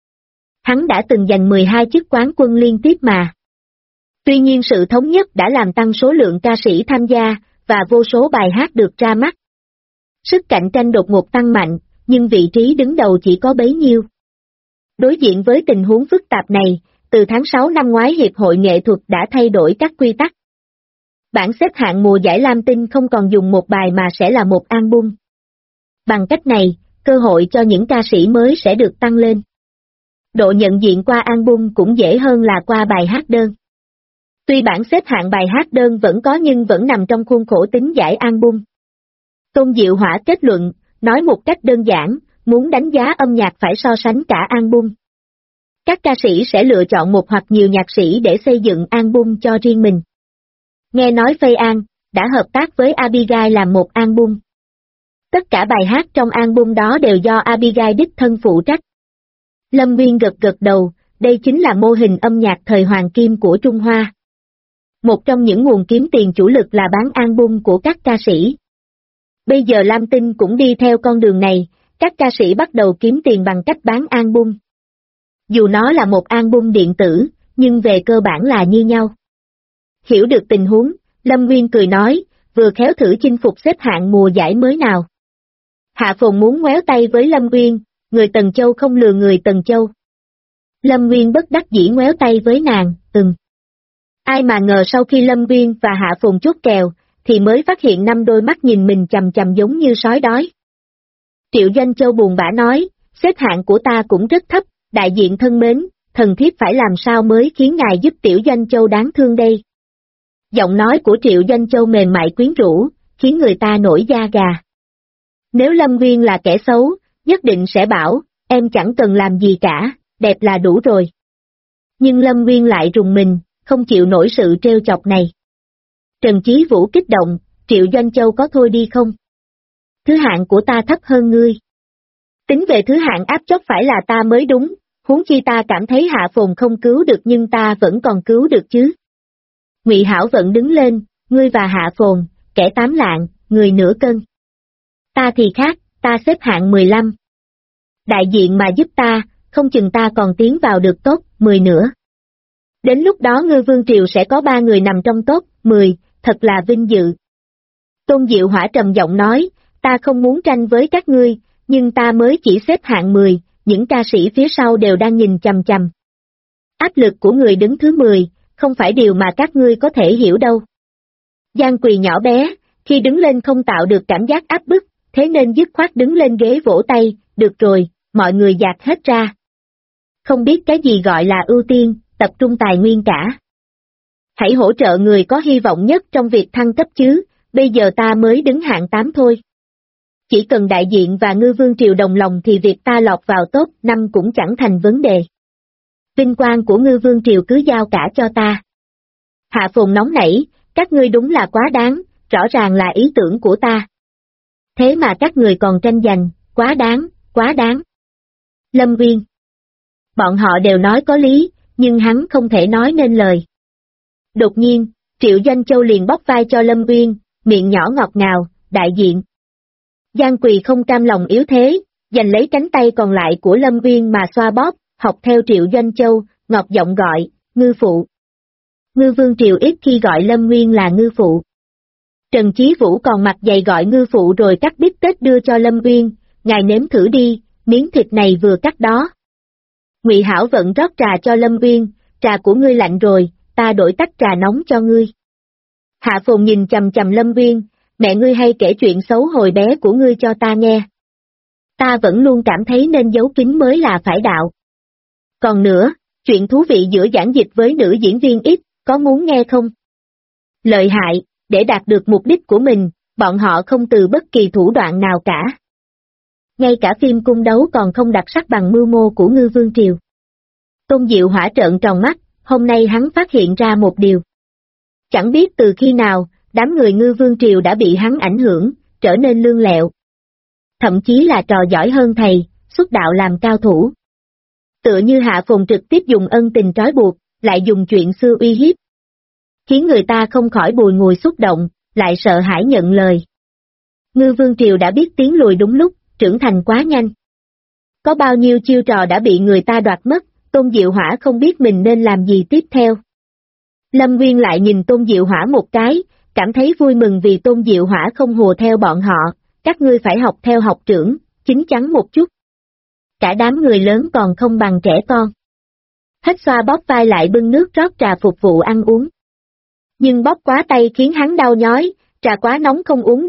Hắn đã từng giành 12 chức quán quân liên tiếp mà. Tuy nhiên sự thống nhất đã làm tăng số lượng ca sĩ tham gia, và vô số bài hát được ra mắt. Sức cạnh tranh đột ngột tăng mạnh, nhưng vị trí đứng đầu chỉ có bấy nhiêu. Đối diện với tình huống phức tạp này, từ tháng 6 năm ngoái Hiệp hội Nghệ thuật đã thay đổi các quy tắc. Bảng xếp hạng mùa giải Lam Tinh không còn dùng một bài mà sẽ là một album. Bằng cách này, cơ hội cho những ca sĩ mới sẽ được tăng lên. Độ nhận diện qua album cũng dễ hơn là qua bài hát đơn. Tuy bảng xếp hạng bài hát đơn vẫn có nhưng vẫn nằm trong khuôn khổ tính giải album. Tôn Diệu Hỏa kết luận, nói một cách đơn giản, muốn đánh giá âm nhạc phải so sánh cả album. Các ca sĩ sẽ lựa chọn một hoặc nhiều nhạc sĩ để xây dựng album cho riêng mình. Nghe nói Phây An đã hợp tác với Abigail làm một album. Tất cả bài hát trong album đó đều do Abigail đích thân phụ trách. Lâm Nguyên gật gật đầu, đây chính là mô hình âm nhạc thời hoàng kim của Trung Hoa. Một trong những nguồn kiếm tiền chủ lực là bán album của các ca sĩ. Bây giờ Lam Tinh cũng đi theo con đường này, các ca sĩ bắt đầu kiếm tiền bằng cách bán album. Dù nó là một album điện tử, nhưng về cơ bản là như nhau. Hiểu được tình huống, Lâm Nguyên cười nói, vừa khéo thử chinh phục xếp hạng mùa giải mới nào. Hạ Phồn muốn ngoéo tay với Lâm Nguyên, người Tần Châu không lừa người Tần Châu. Lâm Nguyên bất đắc dĩ ngoéo tay với nàng, Ai mà ngờ sau khi Lâm Nguyên và Hạ Phồn chốt kèo, thì mới phát hiện 5 đôi mắt nhìn mình chằm chằm giống như sói đói. Triệu Doanh Châu buồn bã nói, xếp hạng của ta cũng rất thấp, đại diện thân mến, thần thiếp phải làm sao mới khiến ngài giúp Tiểu Doanh Châu đáng thương đây. Giọng nói của Triệu Doanh Châu mềm mại quyến rũ, khiến người ta nổi da gà. Nếu Lâm Nguyên là kẻ xấu, nhất định sẽ bảo, em chẳng cần làm gì cả, đẹp là đủ rồi. Nhưng Lâm Nguyên lại rùng mình, không chịu nổi sự trêu chọc này. Trần Chí Vũ kích động, Triệu Doanh Châu có thôi đi không? Thứ hạng của ta thấp hơn ngươi. Tính về thứ hạng áp chót phải là ta mới đúng, huống chi ta cảm thấy Hạ Phồn không cứu được nhưng ta vẫn còn cứu được chứ. Ngụy Hảo Vận đứng lên, ngươi và Hạ Phồn, kẻ 8 lạng, người nửa cân. Ta thì khác, ta xếp hạng 15. Đại diện mà giúp ta, không chừng ta còn tiến vào được top 10 nữa. Đến lúc đó Ngư Vương Triều sẽ có 3 người nằm trong top 10, thật là vinh dự. Tôn Diệu Hỏa trầm giọng nói, ta không muốn tranh với các ngươi, nhưng ta mới chỉ xếp hạng 10, những ca sĩ phía sau đều đang nhìn chằm chằm. Áp lực của người đứng thứ 10, không phải điều mà các ngươi có thể hiểu đâu. Giang Quỳ nhỏ bé, khi đứng lên không tạo được cảm giác áp bức, thế nên dứt khoát đứng lên ghế vỗ tay, được rồi, mọi người dạt hết ra. Không biết cái gì gọi là ưu tiên, tập trung tài nguyên cả. Hãy hỗ trợ người có hy vọng nhất trong việc thăng cấp chứ, bây giờ ta mới đứng hạng 8 thôi. Chỉ cần đại diện và Ngư Vương Triều đồng lòng thì việc ta lọt vào top 5 cũng chẳng thành vấn đề. Vinh quang của Ngư Vương Triều cứ giao cả cho ta. Hạ Phồn nóng nảy, các ngươi đúng là quá đáng, rõ ràng là ý tưởng của ta. Thế mà các người còn tranh giành, quá đáng, quá đáng. Lâm Nguyên. Bọn họ đều nói có lý, nhưng hắn không thể nói nên lời. Đột nhiên, Triệu Doanh Châu liền bóc vai cho Lâm Nguyên, miệng nhỏ ngọt ngào, đại diện. Giang Quỳ không cam lòng yếu thế, giành lấy cánh tay còn lại của Lâm Nguyên mà xoa bóp, học theo Triệu Doanh Châu, ngọt giọng gọi, ngư phụ. Ngư Vương Triều ít khi gọi Lâm Nguyên là ngư phụ. Trần Chí Vũ còn mặt dày gọi ngư phụ rồi cắt bít tết đưa cho Lâm Nguyên, ngài nếm thử đi, miếng thịt này vừa cắt đó. Ngụy Hảo Vận rót trà cho Lâm Nguyên, trà của ngươi lạnh rồi, ta đổi tách trà nóng cho ngươi. Hạ Phồn nhìn chằm chằm Lâm Nguyên, mẹ ngươi hay kể chuyện xấu hồi bé của ngươi cho ta nghe. Ta vẫn luôn cảm thấy nên giấu kín mới là phải đạo. Còn nữa, chuyện thú vị giữa giảng dịch với nữ diễn viên ít, có muốn nghe không? Lợi hại, để đạt được mục đích của mình, bọn họ không từ bất kỳ thủ đoạn nào cả. Ngay cả phim cung đấu còn không đặc sắc bằng mưu mô của Ngư Vương Triều. Tôn Diệu Hỏa trợn tròn mắt, hôm nay hắn phát hiện ra một điều. Chẳng biết từ khi nào, đám người Ngư Vương Triều đã bị hắn ảnh hưởng, trở nên lương lẹo. Thậm chí là trò giỏi hơn thầy, xuất đạo làm cao thủ. Tựa như Hạ Phồn trực tiếp dùng ân tình trói buộc, lại dùng chuyện xưa uy hiếp. Khiến người ta không khỏi bùi ngùi xúc động, lại sợ hãi nhận lời. Ngư Vương Triều đã biết tiến lùi đúng lúc, trưởng thành quá nhanh. Có bao nhiêu chiêu trò đã bị người ta đoạt mất, Tôn Diệu Hỏa không biết mình nên làm gì tiếp theo. Lâm Nguyên lại nhìn Tôn Diệu Hỏa một cái, cảm thấy vui mừng vì Tôn Diệu Hỏa không hùa theo bọn họ, các ngươi phải học theo học trưởng, chín chắn một chút. Cả đám người lớn còn không bằng trẻ con. Hết xoa bóp vai lại bưng nước rót trà phục vụ ăn uống. Nhưng bóp quá tay khiến hắn đau nhói, trà quá nóng không uống được,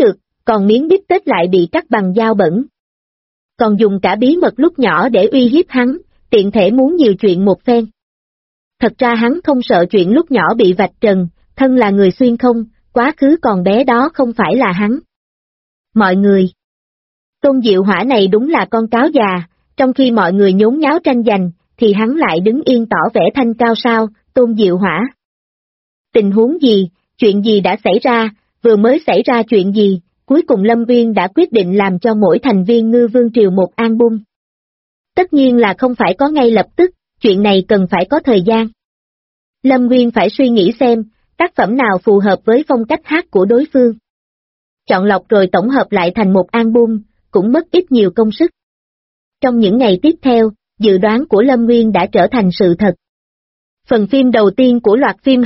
còn miếng bít tết lại bị cắt bằng dao bẩn. Còn dùng cả bí mật lúc nhỏ để uy hiếp hắn, tiện thể muốn nhiều chuyện một phen. Thật ra hắn không sợ chuyện lúc nhỏ bị vạch trần, thân là người xuyên không, quá khứ còn bé đó không phải là hắn. Mọi người. Tôn Diệu Hỏa này đúng là con cáo già, trong khi mọi người nhốn nháo tranh giành, thì hắn lại đứng yên tỏ vẻ thanh cao sao, Tôn Diệu Hỏa. Tình huống gì, chuyện gì đã xảy ra, vừa mới xảy ra chuyện gì, cuối cùng Lâm Uyên đã quyết định làm cho mỗi thành viên Ngư Vương Triều một album. Tất nhiên là không phải có ngay lập tức, chuyện này cần phải có thời gian. Lâm Uyên phải suy nghĩ xem, tác phẩm nào phù hợp với phong cách hát của đối phương. Chọn lọc rồi tổng hợp lại thành một album, cũng mất ít nhiều công sức. Trong những ngày tiếp theo, dự đoán của Lâm Uyên đã trở thành sự thật. Phần phim đầu tiên của loạt phim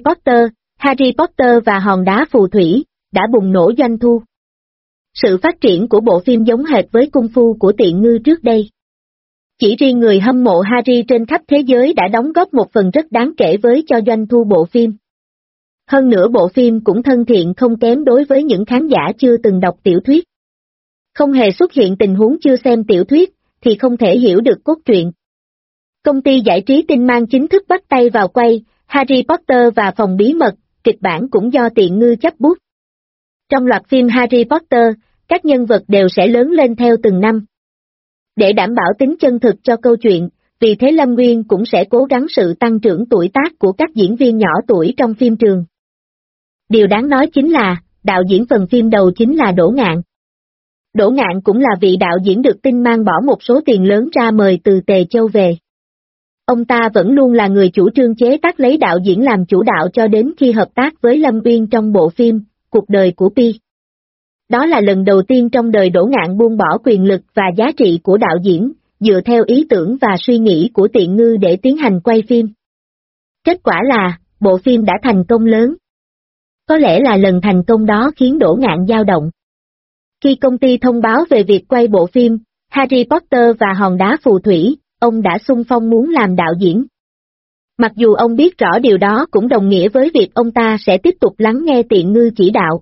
Harry Potter và Hòn đá phù thủy, đã bùng nổ doanh thu. Sự phát triển của bộ phim giống hệt với cung phu của Tiện Ngư trước đây. Chỉ riêng người hâm mộ Harry trên khắp thế giới đã đóng góp một phần rất đáng kể với cho doanh thu bộ phim. Hơn nữa bộ phim cũng thân thiện không kém đối với những khán giả chưa từng đọc tiểu thuyết. Không hề xuất hiện tình huống chưa xem tiểu thuyết, thì không thể hiểu được cốt truyện. Công ty giải trí Tinh Mang chính thức bắt tay vào quay Harry Potter và Phòng Bí Mật, kịch bản cũng do Tiện Ngư chấp bút. Trong loạt phim Harry Potter, các nhân vật đều sẽ lớn lên theo từng năm. Để đảm bảo tính chân thực cho câu chuyện, vì thế Lâm Uyên cũng sẽ cố gắng sự tăng trưởng tuổi tác của các diễn viên nhỏ tuổi trong phim trường. Điều đáng nói chính là, đạo diễn phần phim đầu chính là Đỗ Ngạn. Đỗ Ngạn cũng là vị đạo diễn được Tinh Mang bỏ một số tiền lớn ra mời từ Tề Châu về. Ông ta vẫn luôn là người chủ trương chế tác lấy đạo diễn làm chủ đạo cho đến khi hợp tác với Lâm Uyên trong bộ phim Cuộc đời của Pi. Đó là lần đầu tiên trong đời Đỗ Ngạn buông bỏ quyền lực và giá trị của đạo diễn, dựa theo ý tưởng và suy nghĩ của Tiện Ngư để tiến hành quay phim. Kết quả là, bộ phim đã thành công lớn. Có lẽ là lần thành công đó khiến Đỗ Ngạn dao động. Khi công ty thông báo về việc quay bộ phim Harry Potter và Hòn đá phù thủy, ông đã xung phong muốn làm đạo diễn. Mặc dù ông biết rõ điều đó cũng đồng nghĩa với việc ông ta sẽ tiếp tục lắng nghe Tiện Ngư chỉ đạo.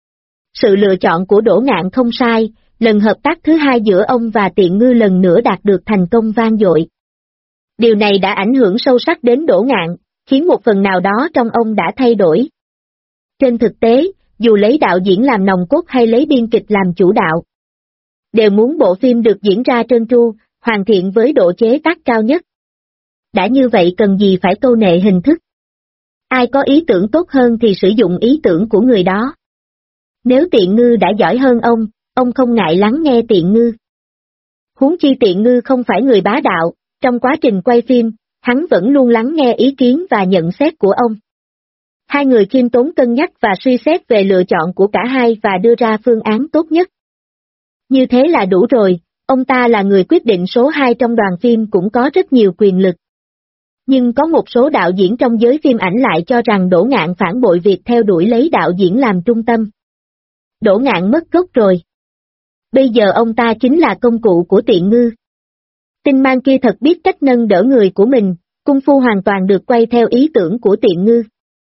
Sự lựa chọn của Đỗ Ngạn không sai, lần hợp tác thứ hai giữa ông và Tiện Ngư lần nữa đạt được thành công vang dội. Điều này đã ảnh hưởng sâu sắc đến Đỗ Ngạn, khiến một phần nào đó trong ông đã thay đổi. Trên thực tế, dù lấy đạo diễn làm nòng cốt hay lấy biên kịch làm chủ đạo, đều muốn bộ phim được diễn ra trơn tru, hoàn thiện với độ chế tác cao nhất. Đã như vậy cần gì phải câu nệ hình thức. Ai có ý tưởng tốt hơn thì sử dụng ý tưởng của người đó. Nếu Tiện Ngư đã giỏi hơn ông không ngại lắng nghe Tiện Ngư. Huống chi Tiện Ngư không phải người bá đạo, trong quá trình quay phim, hắn vẫn luôn lắng nghe ý kiến và nhận xét của ông. Hai người khiêm tốn cân nhắc và suy xét về lựa chọn của cả hai và đưa ra phương án tốt nhất. Như thế là đủ rồi, ông ta là người quyết định số 2 trong đoàn phim cũng có rất nhiều quyền lực. Nhưng có một số đạo diễn trong giới phim ảnh lại cho rằng Đỗ Ngạn phản bội việc theo đuổi lấy đạo diễn làm trung tâm. Đỗ Ngạn mất gốc rồi. Bây giờ ông ta chính là công cụ của Tiện Ngư. Tinh Mang kia thật biết cách nâng đỡ người của mình, cung phu hoàn toàn được quay theo ý tưởng của Tiện Ngư.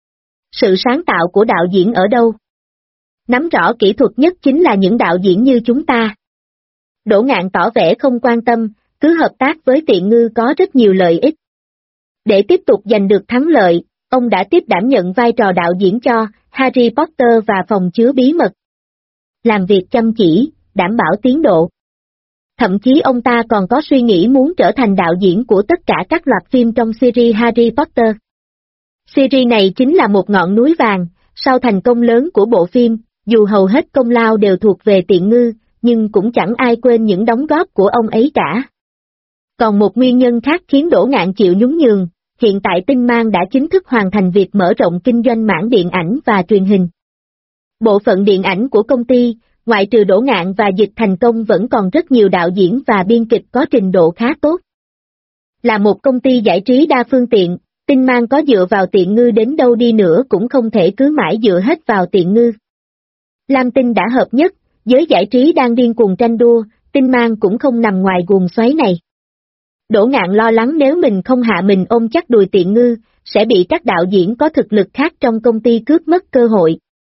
Sự sáng tạo của đạo diễn ở đâu? Nắm rõ kỹ thuật nhất chính là những đạo diễn như chúng ta. Đỗ Ngạn tỏ vẻ không quan tâm, cứ hợp tác với Tiện Ngư có rất nhiều lợi ích. Để tiếp tục giành được thắng lợi, ông đã tiếp đảm nhận vai trò đạo diễn cho Harry Potter và Phòng chứa bí mật. Làm việc chăm chỉ, đảm bảo tiến độ. Thậm chí ông ta còn có suy nghĩ muốn trở thành đạo diễn của tất cả các loạt phim trong series Harry Potter. Series này chính là một ngọn núi vàng, sau thành công lớn của bộ phim, dù hầu hết công lao đều thuộc về Tiện Ngư, nhưng cũng chẳng ai quên những đóng góp của ông ấy cả. Còn một nguyên nhân khác khiến Đỗ Ngạn chịu nhún nhường, hiện tại Tinh Mang đã chính thức hoàn thành việc mở rộng kinh doanh mảng điện ảnh và truyền hình. Bộ phận điện ảnh của công ty, ngoại trừ Đỗ Ngạn và Dịch Thành Công vẫn còn rất nhiều đạo diễn và biên kịch có trình độ khá tốt. Là một công ty giải trí đa phương tiện, Tinh Mang có dựa vào Tiện Ngư đến đâu đi nữa cũng không thể cứ mãi dựa hết vào Tiện Ngư. Lam Tinh đã hợp nhất, giới giải trí đang điên cuồng tranh đua, Tinh Mang cũng không nằm ngoài guồng xoáy này. Đỗ Ngạn lo lắng nếu mình không hạ mình ôm chắc đùi Tiện Ngư, sẽ bị các đạo diễn có thực lực khác trong công ty cướp mất cơ hội.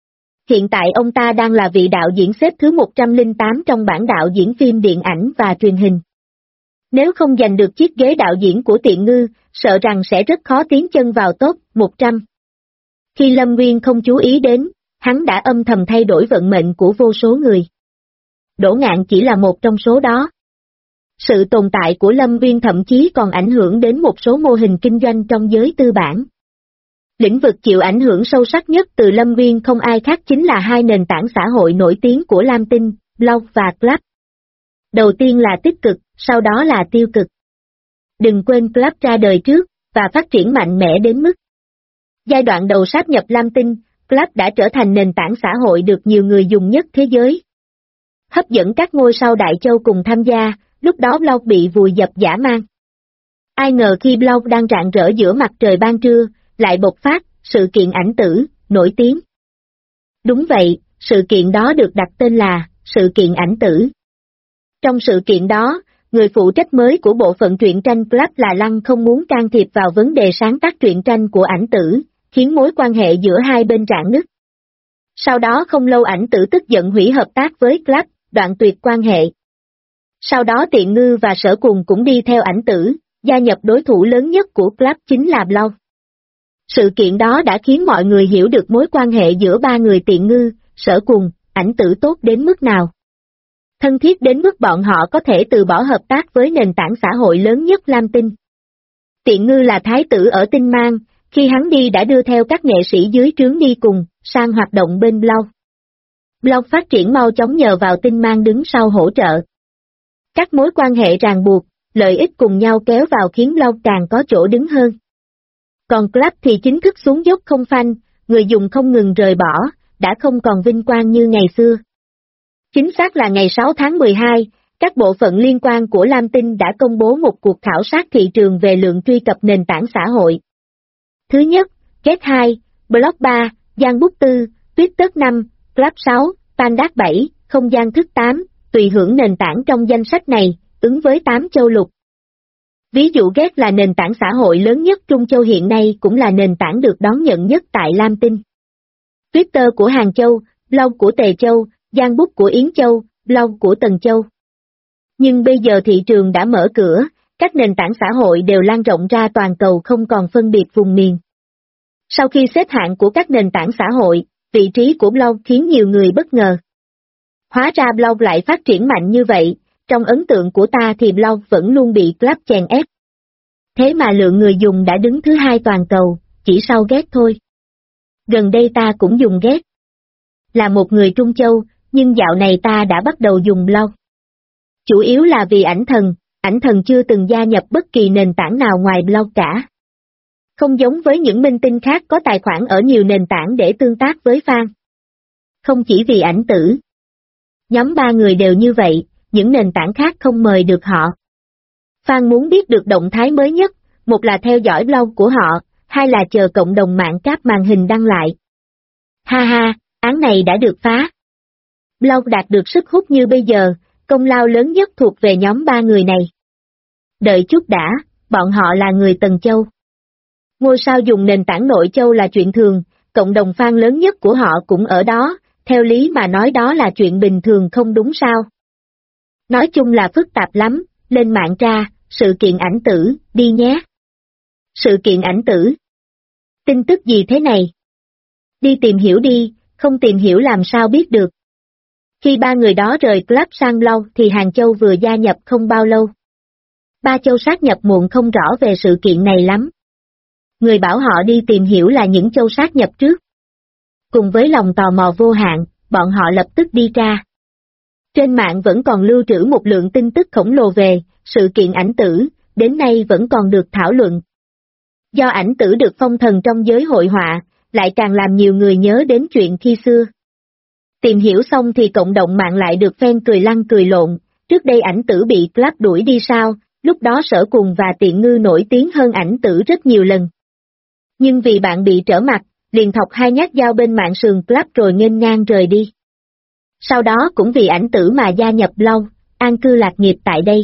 Hiện tại ông ta đang là vị đạo diễn xếp thứ 108 trong bảng đạo diễn phim điện ảnh và truyền hình. Nếu không giành được chiếc ghế đạo diễn của Tiện Ngư, sợ rằng sẽ rất khó tiến chân vào top 100. Khi Lâm Nguyên không chú ý đến, hắn đã âm thầm thay đổi vận mệnh của vô số người. Đỗ Ngạn chỉ là một trong số đó. Sự tồn tại của Lâm Nguyên thậm chí còn ảnh hưởng đến một số mô hình kinh doanh trong giới tư bản. Lĩnh vực chịu ảnh hưởng sâu sắc nhất từ Lâm Nguyên không ai khác chính là hai nền tảng xã hội nổi tiếng của Lam Tinh, Blog và Club. Đầu tiên là tích cực, sau đó là tiêu cực. Đừng quên Club ra đời trước, và phát triển mạnh mẽ đến mức. Giai đoạn đầu sáp nhập Lam Tinh, Club đã trở thành nền tảng xã hội được nhiều người dùng nhất thế giới. Hấp dẫn các ngôi sao Đại Châu cùng tham gia, lúc đó Blog bị vùi dập dã man. Ai ngờ khi Blog đang rạng rỡ giữa mặt trời ban trưa, lại bộc phát, sự kiện ảnh tử, nổi tiếng. Đúng vậy, sự kiện đó được đặt tên là, sự kiện ảnh tử. Trong sự kiện đó, người phụ trách mới của bộ phận truyện tranh Club là Lăng không muốn can thiệp vào vấn đề sáng tác truyện tranh của ảnh tử, khiến mối quan hệ giữa hai bên rạn nứt. Sau đó không lâu ảnh tử tức giận hủy hợp tác với Club, đoạn tuyệt quan hệ. Sau đó Tiện Ngư và Sở Cùng cũng đi theo ảnh tử, gia nhập đối thủ lớn nhất của Club chính là Blog. Sự kiện đó đã khiến mọi người hiểu được mối quan hệ giữa ba người Tiện Ngư, Sở Cùng, ảnh tử tốt đến mức nào. Thân thiết đến mức bọn họ có thể từ bỏ hợp tác với nền tảng xã hội lớn nhất Lam Tinh. Tiện Ngư là thái tử ở Tinh Mang, khi hắn đi đã đưa theo các nghệ sĩ dưới trướng đi cùng, sang hoạt động bên Blog. Blog phát triển mau chóng nhờ vào Tinh Mang đứng sau hỗ trợ. Các mối quan hệ ràng buộc, lợi ích cùng nhau kéo vào khiến Blog càng có chỗ đứng hơn. Còn Club thì chính thức xuống dốc không phanh, người dùng không ngừng rời bỏ, đã không còn vinh quang như ngày xưa. Chính xác là ngày 6 tháng 12, các bộ phận liên quan của Lam Tinh đã công bố một cuộc khảo sát thị trường về lượng truy cập nền tảng xã hội. Thứ nhất, Get 2, Blog 3, Giang Bút 4, Twitter 5, Club 6, Pandas 7, Không gian thức 8, tùy hưởng nền tảng trong danh sách này, ứng với 8 châu lục. Ví dụ Get là nền tảng xã hội lớn nhất Trung Châu hiện nay cũng là nền tảng được đón nhận nhất tại Lam Tinh. Twitter của Hàng Châu, Blog của Tề Châu, Giang Bút của Yến Châu, Blog của Tần Châu. Nhưng bây giờ thị trường đã mở cửa, các nền tảng xã hội đều lan rộng ra toàn cầu không còn phân biệt vùng miền. Sau khi xếp hạng của các nền tảng xã hội, vị trí của Blog khiến nhiều người bất ngờ. Hóa ra Blog lại phát triển mạnh như vậy, trong ấn tượng của ta thì Blog vẫn luôn bị Club chèn ép. Thế mà lượng người dùng đã đứng thứ 2 toàn cầu, chỉ sau Get thôi. Gần đây ta cũng dùng Get. Là một người Trung Châu, nhưng dạo này ta đã bắt đầu dùng Blog. Chủ yếu là vì ảnh thần chưa từng gia nhập bất kỳ nền tảng nào ngoài Blog cả. Không giống với những minh tinh khác có tài khoản ở nhiều nền tảng để tương tác với fan. Không chỉ vì ảnh tử. Nhóm 3 người đều như vậy, những nền tảng khác không mời được họ. Fan muốn biết được động thái mới nhất, một là theo dõi Blog của họ, hai là chờ cộng đồng mạng cáp màn hình đăng lại. Ha ha, án này đã được phá. Blog đạt được sức hút như bây giờ, công lao lớn nhất thuộc về nhóm 3 người này. Đợi chút đã, bọn họ là người Tần Châu. Ngôi sao dùng nền tảng Nội Châu là chuyện thường, cộng đồng fan lớn nhất của họ cũng ở đó, theo lý mà nói đó là chuyện bình thường không đúng sao. Nói chung là phức tạp lắm, lên mạng tra, sự kiện ảnh tử, đi nhé. Sự kiện ảnh tử. Tin tức gì thế này? Đi tìm hiểu đi, không tìm hiểu làm sao biết được. Khi 3 người đó rời Club sang Blog thì Hàng Châu vừa gia nhập không bao lâu. 3 châu sát nhập muộn không rõ về sự kiện này lắm. Người bảo họ đi tìm hiểu là những châu sát nhập trước. Cùng với lòng tò mò vô hạn, bọn họ lập tức đi tra. Trên mạng vẫn còn lưu trữ một lượng tin tức khổng lồ về sự kiện ảnh tử, đến nay vẫn còn được thảo luận. Do ảnh tử được phong thần trong giới hội họa, lại càng làm nhiều người nhớ đến chuyện khi xưa. Tìm hiểu xong thì cộng đồng mạng lại được fan cười lăn cười lộn, trước đây ảnh tử bị Club đuổi đi sao, lúc đó Sở Cùng và Tiện Ngư nổi tiếng hơn ảnh tử rất nhiều lần. Nhưng vì bạn bị trở mặt, liền thọc 2 nhát dao bên mạng sườn Club rồi nghênh ngang rời đi. Sau đó cũng vì ảnh tử mà gia nhập Blog, an cư lạc nghiệp tại đây.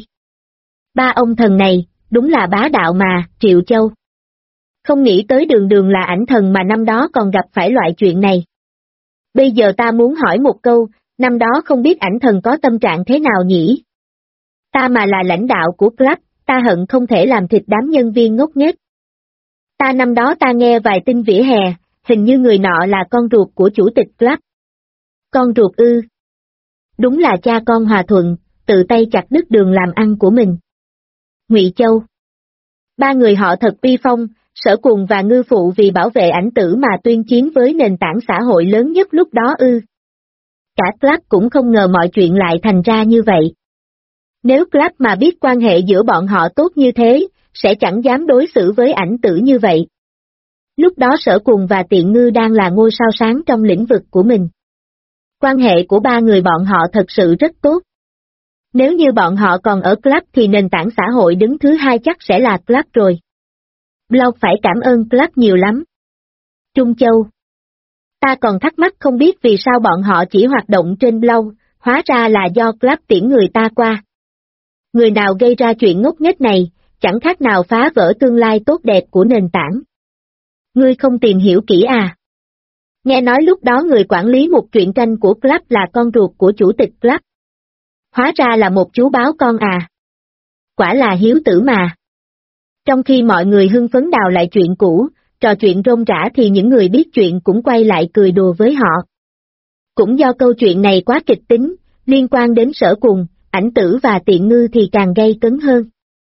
3 ông thần này, đúng là bá đạo mà, Triệu Châu. Không nghĩ tới đường là ảnh thần mà năm đó còn gặp phải loại chuyện này. Bây giờ ta muốn hỏi một câu, năm đó không biết ảnh thần có tâm trạng thế nào nhỉ? Ta mà là lãnh đạo của club, ta hận không thể làm thịt đám nhân viên ngốc nghếch. Ta năm đó ta nghe vài tin vỉa hè, hình như người nọ là con ruột của chủ tịch club. Con ruột ư? Đúng là cha con hòa thuận, tự tay chặt đứt đường làm ăn của mình. Ngụy Châu. Ba người họ thật uy phong, Sở Cùng và Ngư Phụ vì bảo vệ ảnh tử mà tuyên chiến với nền tảng xã hội lớn nhất lúc đó ư. Cả club cũng không ngờ mọi chuyện lại thành ra như vậy. Nếu club mà biết quan hệ giữa bọn họ tốt như thế, sẽ chẳng dám đối xử với ảnh tử như vậy. Lúc đó Sở Cùng và Tiện Ngư đang là ngôi sao sáng trong lĩnh vực của mình. Quan hệ của ba người bọn họ thật sự rất tốt. Nếu như bọn họ còn ở club thì nền tảng xã hội đứng thứ hai chắc sẽ là club rồi. Blog phải cảm ơn club nhiều lắm. Trung Châu. Ta còn thắc mắc không biết vì sao bọn họ chỉ hoạt động trên blog, hóa ra là do club tiễn người ta qua. Người nào gây ra chuyện ngốc nghếch này, chẳng khác nào phá vỡ tương lai tốt đẹp của nền tảng. Ngươi không tìm hiểu kỹ à? Nghe nói lúc đó người quản lý một truyện tranh của club là con ruột của chủ tịch club. Hóa ra là một chú báo con à. Quả là hiếu tử mà. Trong khi mọi người hưng phấn đào lại chuyện cũ, trò chuyện rôm rả thì những người biết chuyện cũng quay lại cười đùa với họ. Cũng do câu chuyện này quá kịch tính, liên quan đến Sở Cùng, ảnh tử và Tiện Ngư thì càng gây cấn hơn.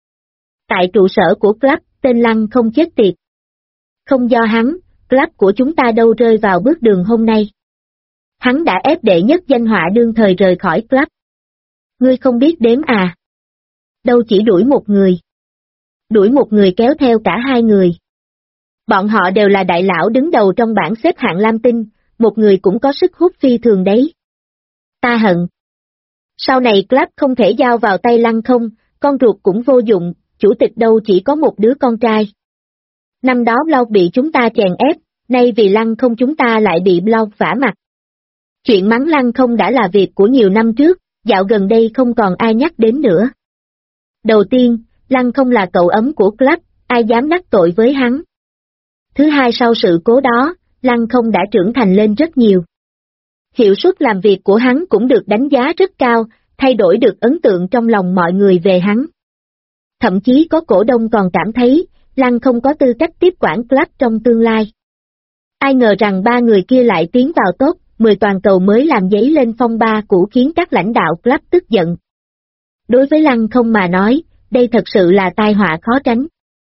Tại trụ sở của club, tên Lăng không chết tiệt. Không do hắn, club của chúng ta đâu rơi vào bước đường hôm nay. Hắn đã ép đệ nhất danh họa đương thời rời khỏi club. Ngươi không biết đếm à? Đâu chỉ đuổi một người. Đuổi một người kéo theo cả hai người. Bọn họ đều là đại lão đứng đầu trong bảng xếp hạng lam tinh, một người cũng có sức hút phi thường đấy. Ta hận. Sau này club không thể giao vào tay Lăng không, con ruột cũng vô dụng, chủ tịch đâu chỉ có một đứa con trai. Năm đó Blau bị chúng ta chèn ép, nay vì Lăng không chúng ta lại bị Blau vả mặt. Chuyện mắng Lăng không đã là việc của nhiều năm trước, dạo gần đây không còn ai nhắc đến nữa. Đầu tiên, Lăng không là cậu ấm của club, ai dám đắc tội với hắn. Thứ hai, sau sự cố đó, Lăng không đã trưởng thành lên rất nhiều. Hiệu suất làm việc của hắn cũng được đánh giá rất cao, thay đổi được ấn tượng trong lòng mọi người về hắn. Thậm chí có cổ đông còn cảm thấy, Lăng không có tư cách tiếp quản club trong tương lai. Ai ngờ rằng ba người kia lại tiến vào top 10 toàn cầu mới làm dấy lên phong ba cũ khiến các lãnh đạo club tức giận. Đối với Lăng không mà nói, đây thật sự là tai họa khó tránh.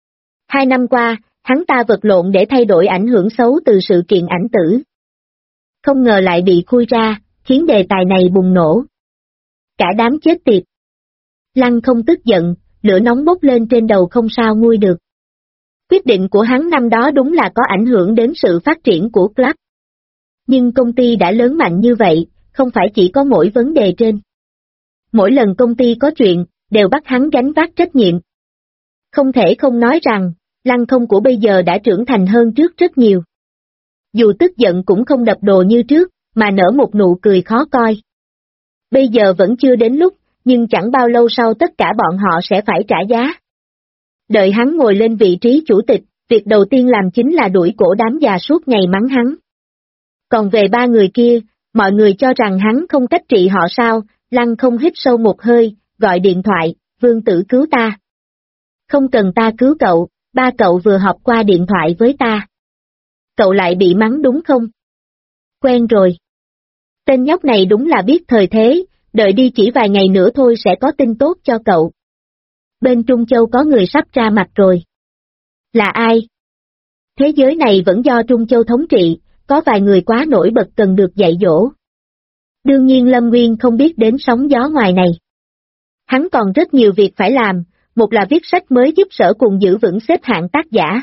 2 năm qua, hắn ta vật lộn để thay đổi ảnh hưởng xấu từ sự kiện ảnh tử. Không ngờ lại bị khui ra, khiến đề tài này bùng nổ. Cả đám chết tiệt. Lăng không tức giận, lửa nóng bốc lên trên đầu không sao nguôi được. Quyết định của hắn năm đó đúng là có ảnh hưởng đến sự phát triển của club. Nhưng công ty đã lớn mạnh như vậy, không phải chỉ có mỗi vấn đề trên. Mỗi lần công ty có chuyện, đều bắt hắn gánh vác trách nhiệm. Không thể không nói rằng, Lăng không của bây giờ đã trưởng thành hơn trước rất nhiều. Dù tức giận cũng không đập đồ như trước, mà nở một nụ cười khó coi. Bây giờ vẫn chưa đến lúc, nhưng chẳng bao lâu sau tất cả bọn họ sẽ phải trả giá. Đợi hắn ngồi lên vị trí chủ tịch, việc đầu tiên làm chính là đuổi cổ đám già suốt ngày mắng hắn. Còn về ba người kia, mọi người cho rằng hắn không cách trị họ sao, Lăng không hít sâu một hơi, gọi điện thoại, Vương Tử cứu ta. Không cần ta cứu cậu, ba cậu vừa họp qua điện thoại với ta. Cậu lại bị mắng đúng không? Quen rồi. Tên nhóc này đúng là biết thời thế, đợi đi chỉ vài ngày nữa thôi sẽ có tin tốt cho cậu. Bên Trung Châu có người sắp ra mặt rồi. Là ai? Thế giới này vẫn do Trung Châu thống trị, có vài người quá nổi bật cần được dạy dỗ. Đương nhiên Lâm Nguyên không biết đến sóng gió ngoài này. Hắn còn rất nhiều việc phải làm, một là viết sách mới giúp Sở Cùng giữ vững xếp hạng tác giả.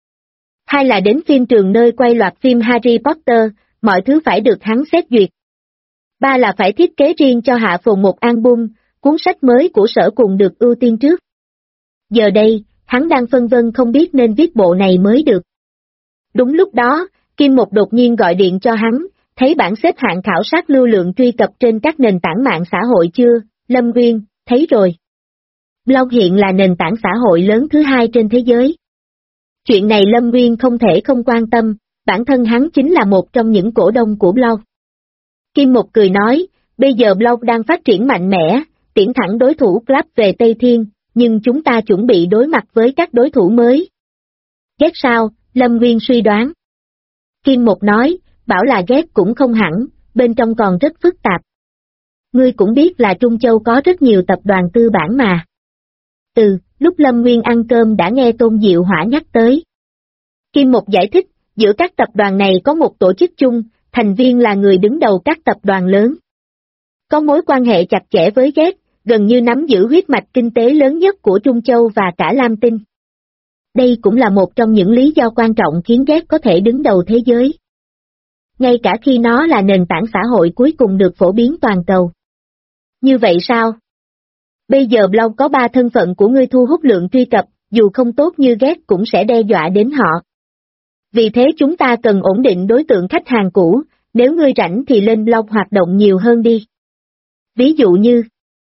Hai là đến phim trường nơi quay loạt phim Harry Potter, mọi thứ phải được hắn xét duyệt. Ba là phải thiết kế riêng cho Hạ Phồn một album, cuốn sách mới của Sở Cùng được ưu tiên trước. Giờ đây, hắn đang phân vân không biết nên viết bộ này mới được. Đúng lúc đó, Kim Một đột nhiên gọi điện cho hắn, thấy bảng xếp hạng khảo sát lưu lượng truy cập trên các nền tảng mạng xã hội chưa, Lâm Nguyên, thấy rồi. Blog hiện là nền tảng xã hội lớn thứ hai trên thế giới. Chuyện này Lâm Nguyên không thể không quan tâm, bản thân hắn chính là một trong những cổ đông của blog. Kim Một cười nói, bây giờ blog đang phát triển mạnh mẽ, tiễn thẳng đối thủ Club về Tây Thiên, nhưng chúng ta chuẩn bị đối mặt với các đối thủ mới. Ghét sao? Lâm Nguyên suy đoán. Kim Một nói, bảo là ghét cũng không hẳn, bên trong còn rất phức tạp. Ngươi cũng biết là Trung Châu có rất nhiều tập đoàn tư bản mà. Lúc Lâm Nguyên ăn cơm đã nghe Tôn Diệu Hỏa nhắc tới. Kim Một giải thích, giữa các tập đoàn này có một tổ chức chung, thành viên là người đứng đầu các tập đoàn lớn. Có mối quan hệ chặt chẽ với ghét, gần như nắm giữ huyết mạch kinh tế lớn nhất của Trung Châu và cả Lam Tinh. Đây cũng là một trong những lý do quan trọng khiến ghét có thể đứng đầu thế giới. Ngay cả khi nó là nền tảng xã hội cuối cùng được phổ biến toàn cầu. Như vậy sao? Bây giờ blog có 3 thân phận của ngươi thu hút lượng truy cập, dù không tốt như ghét cũng sẽ đe dọa đến họ. Vì thế chúng ta cần ổn định đối tượng khách hàng cũ, nếu ngươi rảnh thì lên blog hoạt động nhiều hơn đi. Ví dụ như,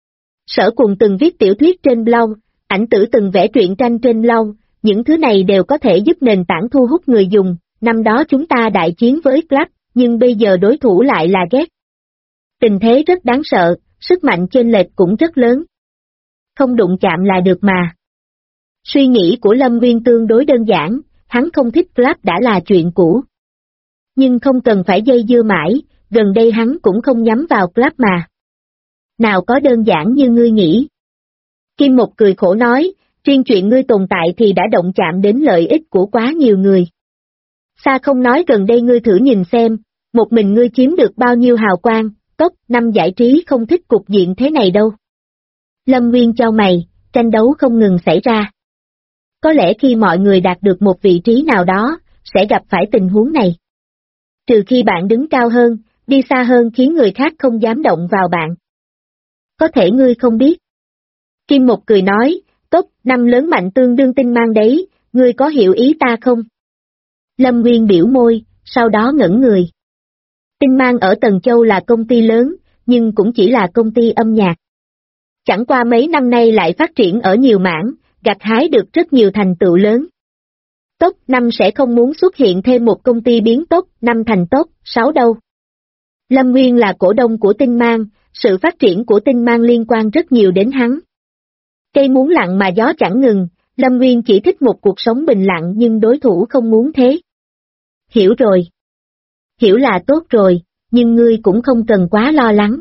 Sở Cùng từng viết tiểu thuyết trên blog, Ảnh Tử từng vẽ truyện tranh trên blog, những thứ này đều có thể giúp nền tảng thu hút người dùng, năm đó chúng ta đại chiến với Club, nhưng bây giờ đối thủ lại là ghét. Tình thế rất đáng sợ, sức mạnh chênh lệch cũng rất lớn. Không đụng chạm là được mà. Suy nghĩ của Lâm Nguyên tương đối đơn giản, hắn không thích Club đã là chuyện cũ. Nhưng không cần phải dây dưa mãi, gần đây hắn cũng không nhắm vào Club mà. Nào có đơn giản như ngươi nghĩ. Kim Một cười khổ nói, riêng chuyện ngươi tồn tại thì đã động chạm đến lợi ích của quá nhiều người. Xa không nói gần đây ngươi thử nhìn xem, một mình ngươi chiếm được bao nhiêu hào quang, top 5 giải trí không thích cục diện thế này đâu. Lâm Nguyên chau mày, tranh đấu không ngừng xảy ra. Có lẽ khi mọi người đạt được một vị trí nào đó, sẽ gặp phải tình huống này. Trừ khi bạn đứng cao hơn, đi xa hơn khiến người khác không dám động vào bạn. Có thể ngươi không biết. Kim Một cười nói, top 5 lớn mạnh tương đương Tinh Mang đấy, ngươi có hiểu ý ta không? Lâm Nguyên biểu môi, sau đó ngẩn người. Tinh Mang ở Tần Châu là công ty lớn, nhưng cũng chỉ là công ty âm nhạc. Chẳng qua mấy năm nay lại phát triển ở nhiều mảng, gặt hái được rất nhiều thành tựu lớn. Top 5 sẽ không muốn xuất hiện thêm một công ty biến top 5 thành top 6 đâu. Lâm Nguyên là cổ đông của Tinh Mang, sự phát triển của Tinh Mang liên quan rất nhiều đến hắn. Cây muốn lặng mà gió chẳng ngừng, Lâm Nguyên chỉ thích một cuộc sống bình lặng nhưng đối thủ không muốn thế. Hiểu rồi. Hiểu là tốt rồi, nhưng ngươi cũng không cần quá lo lắng.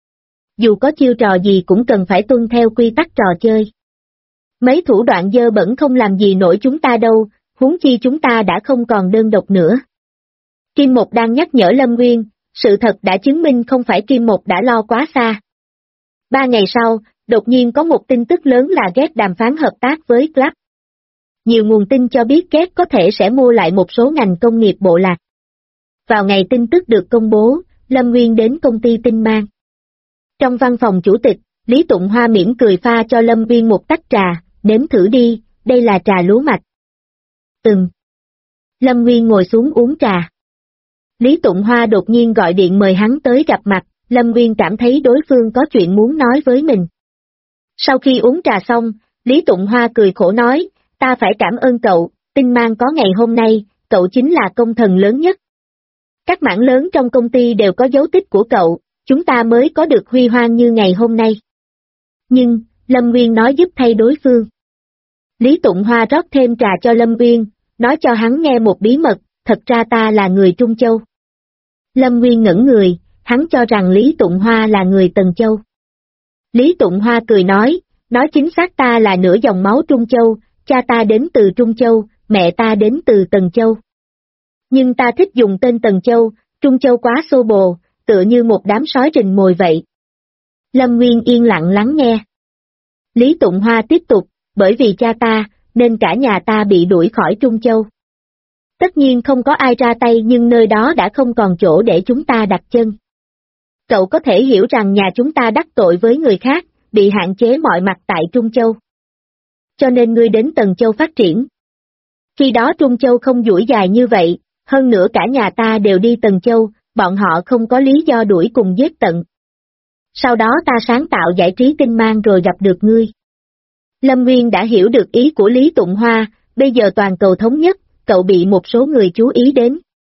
Dù có chiêu trò gì cũng cần phải tuân theo quy tắc trò chơi. Mấy thủ đoạn dơ bẩn không làm gì nổi chúng ta đâu, huống chi chúng ta đã không còn đơn độc nữa. Kim Một đang nhắc nhở Lâm Nguyên, sự thật đã chứng minh không phải Kim Một đã lo quá xa. 3 ngày sau, đột nhiên có một tin tức lớn là ghét đàm phán hợp tác với Club. Nhiều nguồn tin cho biết ghét có thể sẽ mua lại một số ngành công nghiệp bộ lạc. Vào ngày tin tức được công bố, Lâm Nguyên đến công ty Tinh Mang. Trong văn phòng chủ tịch, Lý Tụng Hoa mỉm cười pha cho Lâm Nguyên một tách trà, nếm thử đi, đây là trà lúa mạch. Lâm Nguyên ngồi xuống uống trà. Lý Tụng Hoa đột nhiên gọi điện mời hắn tới gặp mặt, Lâm Nguyên cảm thấy đối phương có chuyện muốn nói với mình. Sau khi uống trà xong, Lý Tụng Hoa cười khổ nói, ta phải cảm ơn cậu, Tinh Mang có ngày hôm nay, cậu chính là công thần lớn nhất. Các mảng lớn trong công ty đều có dấu tích của cậu, chúng ta mới có được huy hoàng như ngày hôm nay. Nhưng, Lâm Nguyên nói giúp thay đối phương. Lý Tụng Hoa rót thêm trà cho Lâm Nguyên, nói cho hắn nghe một bí mật, thật ra ta là người Trung Châu. Lâm Nguyên ngẩn người, hắn cho rằng Lý Tụng Hoa là người Tần Châu. Lý Tụng Hoa cười nói chính xác ta là nửa dòng máu Trung Châu, cha ta đến từ Trung Châu, mẹ ta đến từ Tần Châu. Nhưng ta thích dùng tên Tần Châu, Trung Châu quá xô bồ, tựa như một đám sói rình mồi vậy. Lâm Nguyên yên lặng lắng nghe. Lý Tụng Hoa tiếp tục, bởi vì cha ta, nên cả nhà ta bị đuổi khỏi Trung Châu. Tất nhiên không có ai ra tay nhưng nơi đó đã không còn chỗ để chúng ta đặt chân. Cậu có thể hiểu rằng nhà chúng ta đắc tội với người khác, bị hạn chế mọi mặt tại Trung Châu. Cho nên ngươi đến Tần Châu phát triển. Khi đó Trung Châu không duỗi dài như vậy, hơn nữa cả nhà ta đều đi Tần Châu, bọn họ không có lý do đuổi cùng giết tận. Sau đó ta sáng tạo giải trí Tinh Mang rồi gặp được ngươi. Lâm Nguyên đã hiểu được ý của Lý Tụng Hoa, bây giờ toàn cầu thống nhất, cậu bị một số người chú ý đến.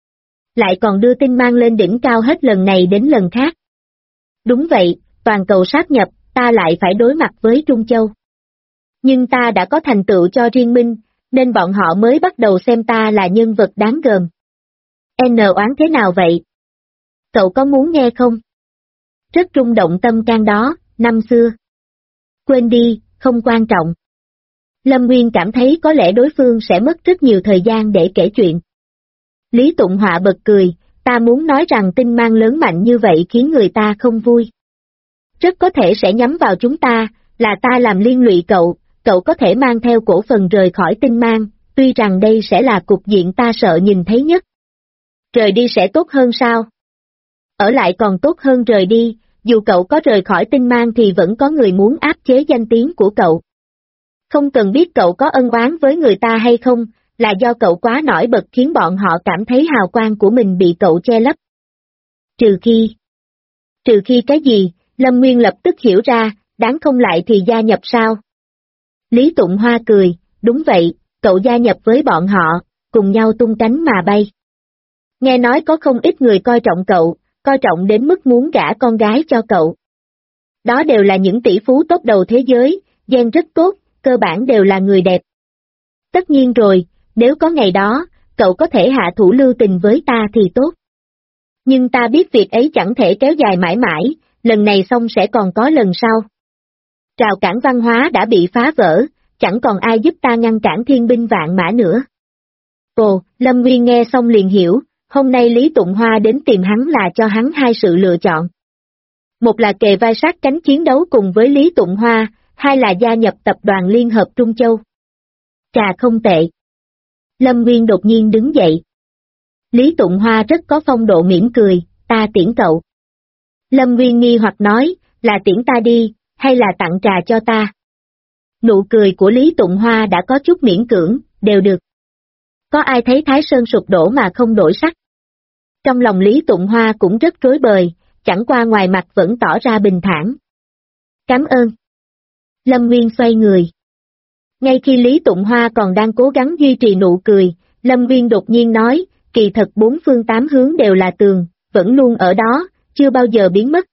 Lại còn đưa tin mang lên đỉnh cao hết lần này đến lần khác. Đúng vậy, toàn cầu sáp nhập, ta lại phải đối mặt với Trung Châu. Nhưng ta đã có thành tựu cho riêng mình, nên bọn họ mới bắt đầu xem ta là nhân vật đáng gờm. N oán thế nào vậy? Cậu có muốn nghe không? Rất rung động tâm can đó, năm xưa. Quên đi, không quan trọng. Lâm Nguyên cảm thấy có lẽ đối phương sẽ mất rất nhiều thời gian để kể chuyện. Lý Tụng Họa bật cười, ta muốn nói rằng tinh mang lớn mạnh như vậy khiến người ta không vui. Rất có thể sẽ nhắm vào chúng ta, là ta làm liên lụy cậu, cậu có thể mang theo cổ phần rời khỏi tinh mang, tuy rằng đây sẽ là cục diện ta sợ nhìn thấy nhất. Rời đi sẽ tốt hơn sao? Ở lại còn tốt hơn rời đi, dù cậu có rời khỏi tinh mang thì vẫn có người muốn áp chế danh tiếng của cậu. Không cần biết cậu có ân oán với người ta hay không, là do cậu quá nổi bật khiến bọn họ cảm thấy hào quang của mình bị cậu che lấp. Trừ khi cái gì, Lâm Nguyên lập tức hiểu ra, đáng không lại thì gia nhập sao? Lý Tụng Hoa cười, đúng vậy, cậu gia nhập với bọn họ, cùng nhau tung cánh mà bay. Nghe nói có không ít người coi trọng cậu, coi trọng đến mức muốn gả con gái cho cậu. Đó đều là những tỷ phú top đầu thế giới, gen rất tốt, cơ bản đều là người đẹp. Tất nhiên rồi, nếu có ngày đó, cậu có thể hạ thủ lưu tình với ta thì tốt. Nhưng ta biết việc ấy chẳng thể kéo dài mãi mãi, lần này xong sẽ còn có lần sau. Rào cản văn hóa đã bị phá vỡ, chẳng còn ai giúp ta ngăn cản thiên binh vạn mã nữa. Ồ, Lâm Nguyên nghe xong liền hiểu, hôm nay Lý Tụng Hoa đến tìm hắn là cho hắn hai sự lựa chọn. Một là kề vai sát cánh chiến đấu cùng với Lý Tụng Hoa, hai là gia nhập tập đoàn Liên hợp Trung Châu. Chà không tệ. Lâm Nguyên đột nhiên đứng dậy. Lý Tụng Hoa rất có phong độ mỉm cười, ta tiễn cậu. Lâm Nguyên nghi hoặc nói, là tiễn ta đi, hay là tặng trà cho ta? Nụ cười của Lý Tụng Hoa đã có chút miễn cưỡng, đều được. Có ai thấy Thái Sơn sụp đổ mà không đổi sắc? Trong lòng Lý Tụng Hoa cũng rất rối bời, chẳng qua ngoài mặt vẫn tỏ ra bình thản. Cảm ơn. Lâm Nguyên xoay người. Ngay khi Lý Tụng Hoa còn đang cố gắng duy trì nụ cười, Lâm Nguyên đột nhiên nói, kỳ thật bốn phương tám hướng đều là tường, vẫn luôn ở đó, chưa bao giờ biến mất.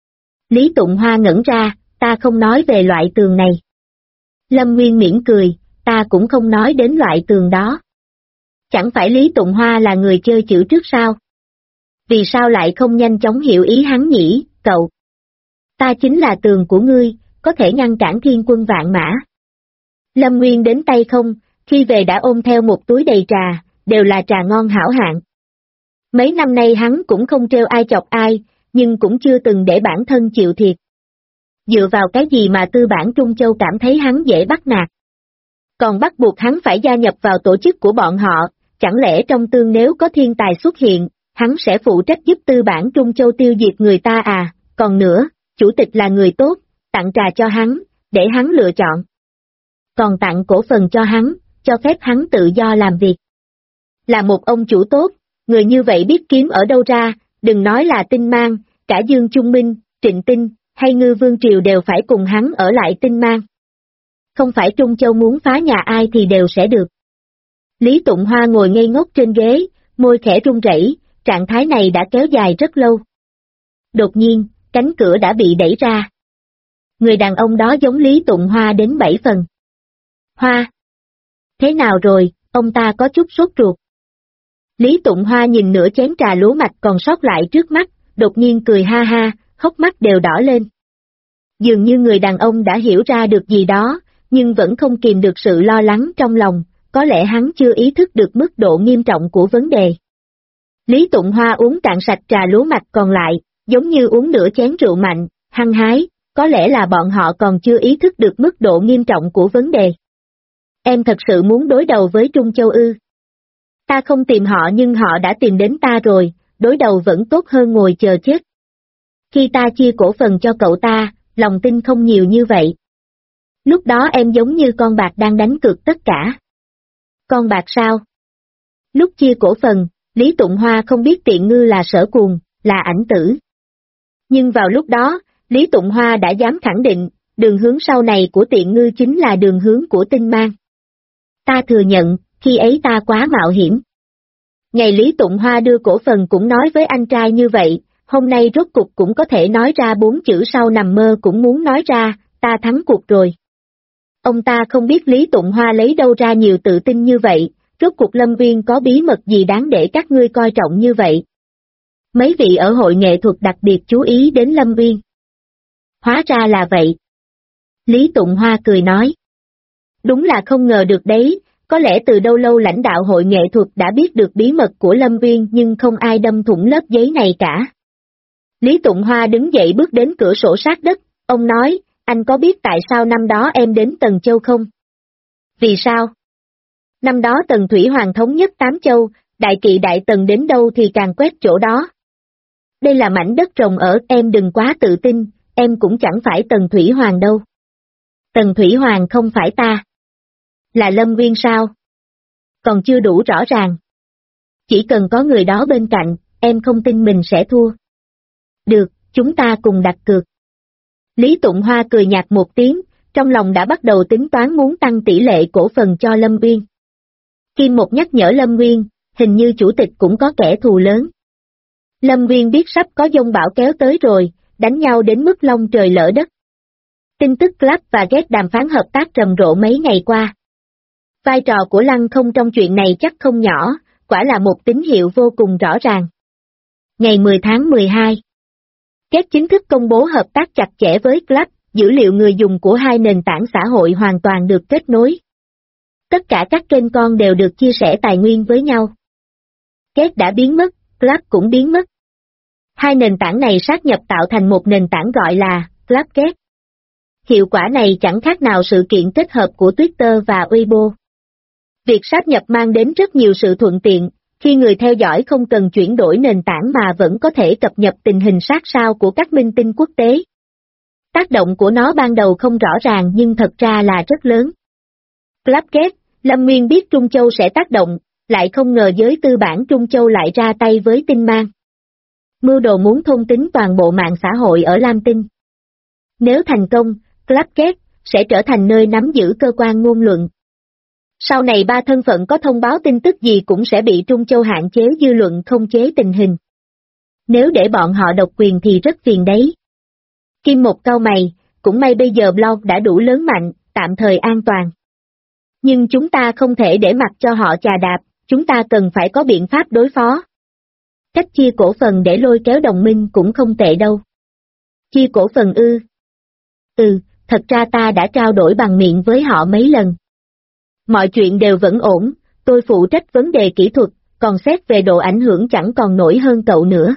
Lý Tụng Hoa ngẩn ra, ta không nói về loại tường này. Lâm Nguyên mỉm cười, ta cũng không nói đến loại tường đó. Chẳng phải Lý Tụng Hoa là người chơi chữ trước sao? Vì sao lại không nhanh chóng hiểu ý hắn nhỉ, cậu? Ta chính là tường của ngươi, có thể ngăn cản thiên quân vạn mã. Lâm Nguyên đến tay không, khi về đã ôm theo một túi đầy trà, đều là trà ngon hảo hạng. Mấy năm nay hắn cũng không trêu ai chọc ai, nhưng cũng chưa từng để bản thân chịu thiệt. Dựa vào cái gì mà tư bản Trung Châu cảm thấy hắn dễ bắt nạt? Còn bắt buộc hắn phải gia nhập vào tổ chức của bọn họ, chẳng lẽ trong tương nếu có thiên tài xuất hiện, hắn sẽ phụ trách giúp tư bản Trung Châu tiêu diệt người ta à? Còn nữa, chủ tịch là người tốt, tặng trà cho hắn, để hắn lựa chọn. Còn tặng cổ phần cho hắn, cho phép hắn tự do làm việc. Là một ông chủ tốt, người như vậy biết kiếm ở đâu ra, đừng nói là Tinh Mang, cả Dương Trung Minh, Trịnh Tinh, hay Ngư Vương Triều đều phải cùng hắn ở lại Tinh Mang. Không phải Trung Châu muốn phá nhà ai thì đều sẽ được. Lý Tụng Hoa ngồi ngây ngốc trên ghế, môi khẽ run rẩy, trạng thái này đã kéo dài rất lâu. Đột nhiên, cánh cửa đã bị đẩy ra. Người đàn ông đó giống Lý Tụng Hoa đến 7 phần. Hoa! Thế nào rồi, ông ta có chút sốt ruột. Lý Tụng Hoa nhìn nửa chén trà lúa mạch còn sót lại trước mắt, đột nhiên cười ha ha, hốc mắt đều đỏ lên. Dường như người đàn ông đã hiểu ra được gì đó, nhưng vẫn không kìm được sự lo lắng trong lòng, có lẽ hắn chưa ý thức được mức độ nghiêm trọng của vấn đề. Lý Tụng Hoa uống cạn sạch trà lúa mạch còn lại, giống như uống nửa chén rượu mạnh, hăng hái, có lẽ là bọn họ còn chưa ý thức được mức độ nghiêm trọng của vấn đề. Em thật sự muốn đối đầu với Trung Châu ư? Ta không tìm họ nhưng họ đã tìm đến ta rồi, đối đầu vẫn tốt hơn ngồi chờ chết. Khi ta chia cổ phần cho cậu ta, lòng tin không nhiều như vậy. Lúc đó em giống như con bạc đang đánh cược tất cả. Con bạc sao? Lúc chia cổ phần, Lý Tụng Hoa không biết Tiện Ngư là Sở Cuồng, là Ảnh Tử. Nhưng vào lúc đó, Lý Tụng Hoa đã dám khẳng định, đường hướng sau này của Tiện Ngư chính là đường hướng của Tinh Mang. Ta thừa nhận, khi ấy ta quá mạo hiểm. Ngày Lý Tụng Hoa đưa cổ phần cũng nói với anh trai như vậy, hôm nay rốt cục cũng có thể nói ra 4 chữ sau nằm mơ cũng muốn nói ra, ta thắng cuộc rồi. Ông ta không biết Lý Tụng Hoa lấy đâu ra nhiều tự tin như vậy, rốt cuộc Lâm Viên có bí mật gì đáng để các ngươi coi trọng như vậy. Mấy vị ở hội nghệ thuật đặc biệt chú ý đến Lâm Viên. Hóa ra là vậy. Lý Tụng Hoa cười nói. Đúng là không ngờ được đấy, có lẽ từ đâu lâu lãnh đạo hội nghệ thuật đã biết được bí mật của Lâm Viên nhưng không ai đâm thủng lớp giấy này cả. Lý Tụng Hoa đứng dậy bước đến cửa sổ sát đất, ông nói, anh có biết tại sao năm đó em đến Tần Châu không? Vì sao? Năm đó Tần Thủy Hoàng thống nhất 8 châu, đại kỵ đại Tần đến đâu thì càng quét chỗ đó. Đây là mảnh đất rồng ở, em đừng quá tự tin, em cũng chẳng phải Tần Thủy Hoàng đâu. Tần Thủy Hoàng không phải ta. Là Lâm Viên sao? Còn chưa đủ rõ ràng. Chỉ cần có người đó bên cạnh, em không tin mình sẽ thua. Được, chúng ta cùng đặt cược. Lý Tụng Hoa cười nhạt một tiếng, trong lòng đã bắt đầu tính toán muốn tăng tỷ lệ cổ phần cho Lâm Viên. Kim Một nhắc nhở Lâm Viên, hình như chủ tịch cũng có kẻ thù lớn. Lâm Viên biết sắp có dông bão kéo tới rồi, đánh nhau đến mức long trời lỡ đất. Tin tức Club và Ghét đàm phán hợp tác rầm rộ mấy ngày qua. Vai trò của Lăng Không trong chuyện này chắc không nhỏ, quả là một tín hiệu vô cùng rõ ràng. Ngày 10 tháng 12, Ghét chính thức công bố hợp tác chặt chẽ với Club, dữ liệu người dùng của hai nền tảng xã hội hoàn toàn được kết nối. Tất cả các kênh con đều được chia sẻ tài nguyên với nhau. Ghét đã biến mất, Club cũng biến mất. Hai nền tảng này sát nhập tạo thành một nền tảng gọi là Club Ghét. Hiệu quả này chẳng khác nào sự kiện kết hợp của Twitter và Weibo. Việc sát nhập mang đến rất nhiều sự thuận tiện, khi người theo dõi không cần chuyển đổi nền tảng mà vẫn có thể cập nhật tình hình sát sao của các minh tinh quốc tế. Tác động của nó ban đầu không rõ ràng nhưng thật ra là rất lớn. Club Ghét, Lâm Nguyên biết Trung Châu sẽ tác động, lại không ngờ giới tư bản Trung Châu lại ra tay với tin mang. Mưu đồ muốn thôn tính toàn bộ mạng xã hội ở Lam Tinh. Nếu thành công, Club Ghét sẽ trở thành nơi nắm giữ cơ quan ngôn luận. Sau này ba thân phận có thông báo tin tức gì cũng sẽ bị Trung Châu hạn chế dư luận không chế tình hình. Nếu để bọn họ độc quyền thì rất phiền đấy. Kim Một cau mày, cũng may bây giờ blog đã đủ lớn mạnh, tạm thời an toàn. Nhưng chúng ta không thể để mặc cho họ chà đạp, chúng ta cần phải có biện pháp đối phó. Cách chia cổ phần để lôi kéo đồng minh cũng không tệ đâu. Chia cổ phần ư? Thật ra ta đã trao đổi bằng miệng với họ mấy lần. Mọi chuyện đều vẫn ổn, tôi phụ trách vấn đề kỹ thuật, còn xét về độ ảnh hưởng chẳng còn nổi hơn cậu nữa.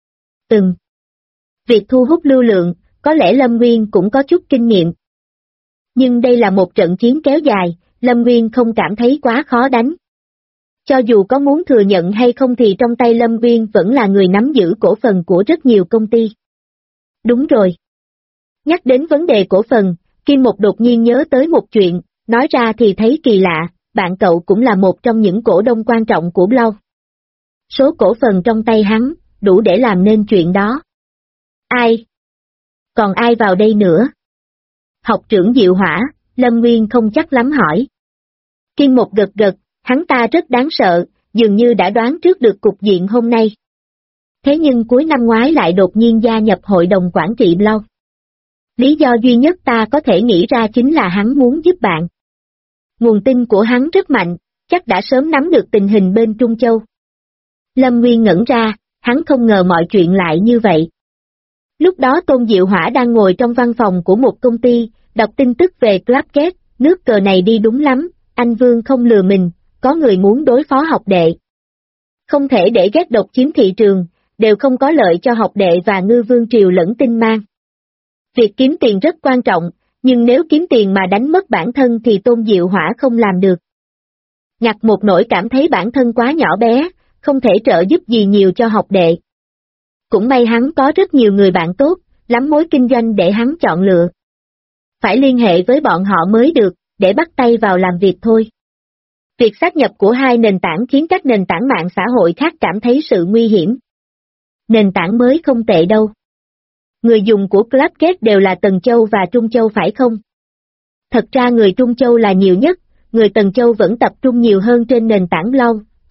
Việc thu hút lưu lượng, có lẽ Lâm Nguyên cũng có chút kinh nghiệm. Nhưng đây là một trận chiến kéo dài, Lâm Nguyên không cảm thấy quá khó đánh. Cho dù có muốn thừa nhận hay không thì trong tay Lâm Nguyên vẫn là người nắm giữ cổ phần của rất nhiều công ty. Đúng rồi. Nhắc đến vấn đề cổ phần, Kim Một đột nhiên nhớ tới một chuyện, nói ra thì thấy kỳ lạ, bạn cậu cũng là một trong những cổ đông quan trọng của blog. Số cổ phần trong tay hắn, đủ để làm nên chuyện đó. Ai? Còn ai vào đây nữa? Học trưởng Diệu Hỏa, Lâm Nguyên không chắc lắm hỏi. Kim Một gật gật, hắn ta rất đáng sợ, dường như đã đoán trước được cục diện hôm nay. Thế nhưng cuối năm ngoái lại đột nhiên gia nhập hội đồng quản trị blog. Lý do duy nhất ta có thể nghĩ ra chính là hắn muốn giúp bạn. Nguồn tin của hắn rất mạnh, chắc đã sớm nắm được tình hình bên Trung Châu. Lâm Nguyên ngẩn ra, hắn không ngờ mọi chuyện lại như vậy. Lúc đó Tôn Diệu Hỏa đang ngồi trong văn phòng của một công ty, đọc tin tức về Club Ghét, nước cờ này đi đúng lắm, anh Vương không lừa mình, có người muốn đối phó học đệ. Không thể để Ghét độc chiếm thị trường, đều không có lợi cho học đệ và Ngư Vương Triều lẫn tinh mang. Việc kiếm tiền rất quan trọng, nhưng nếu kiếm tiền mà đánh mất bản thân thì Tôn Diệu Hỏa không làm được. Ngặt một nỗi cảm thấy bản thân quá nhỏ bé, không thể trợ giúp gì nhiều cho học đệ. Cũng may hắn có rất nhiều người bạn tốt, lắm mối kinh doanh để hắn chọn lựa. Phải liên hệ với bọn họ mới được, để bắt tay vào làm việc thôi. Việc sát nhập của hai nền tảng khiến các nền tảng mạng xã hội khác cảm thấy sự nguy hiểm. Nền tảng mới không tệ đâu. Người dùng của Club Ghét đều là Tần Châu và Trung Châu phải không? Thật ra người Trung Châu là nhiều nhất, người Tần Châu vẫn tập trung nhiều hơn trên nền tảng blog,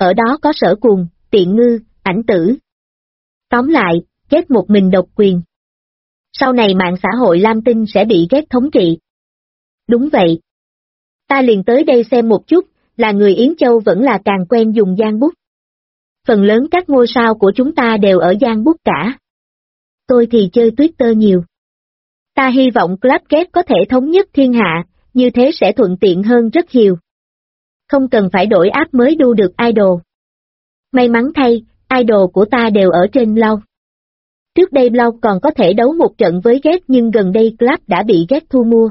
ở đó có Sở Cuồng, Tiện Ngư, Ảnh Tử. Tóm lại, ghét một mình độc quyền. Sau này mạng xã hội Lam Tinh sẽ bị ghét thống trị. Đúng vậy. Ta liền tới đây xem một chút, là người Yến Châu vẫn là càng quen dùng Giang bút. Phần lớn các ngôi sao của chúng ta đều ở Giang bút cả. Tôi thì chơi Twitter nhiều. Ta hy vọng Clubget có thể thống nhất thiên hạ, như thế sẽ thuận tiện hơn rất nhiều. Không cần phải đổi app mới đu được idol. May mắn thay, idol của ta đều ở trên Blau. Trước đây Blau còn có thể đấu một trận với Get nhưng gần đây Club đã bị Get thu mua.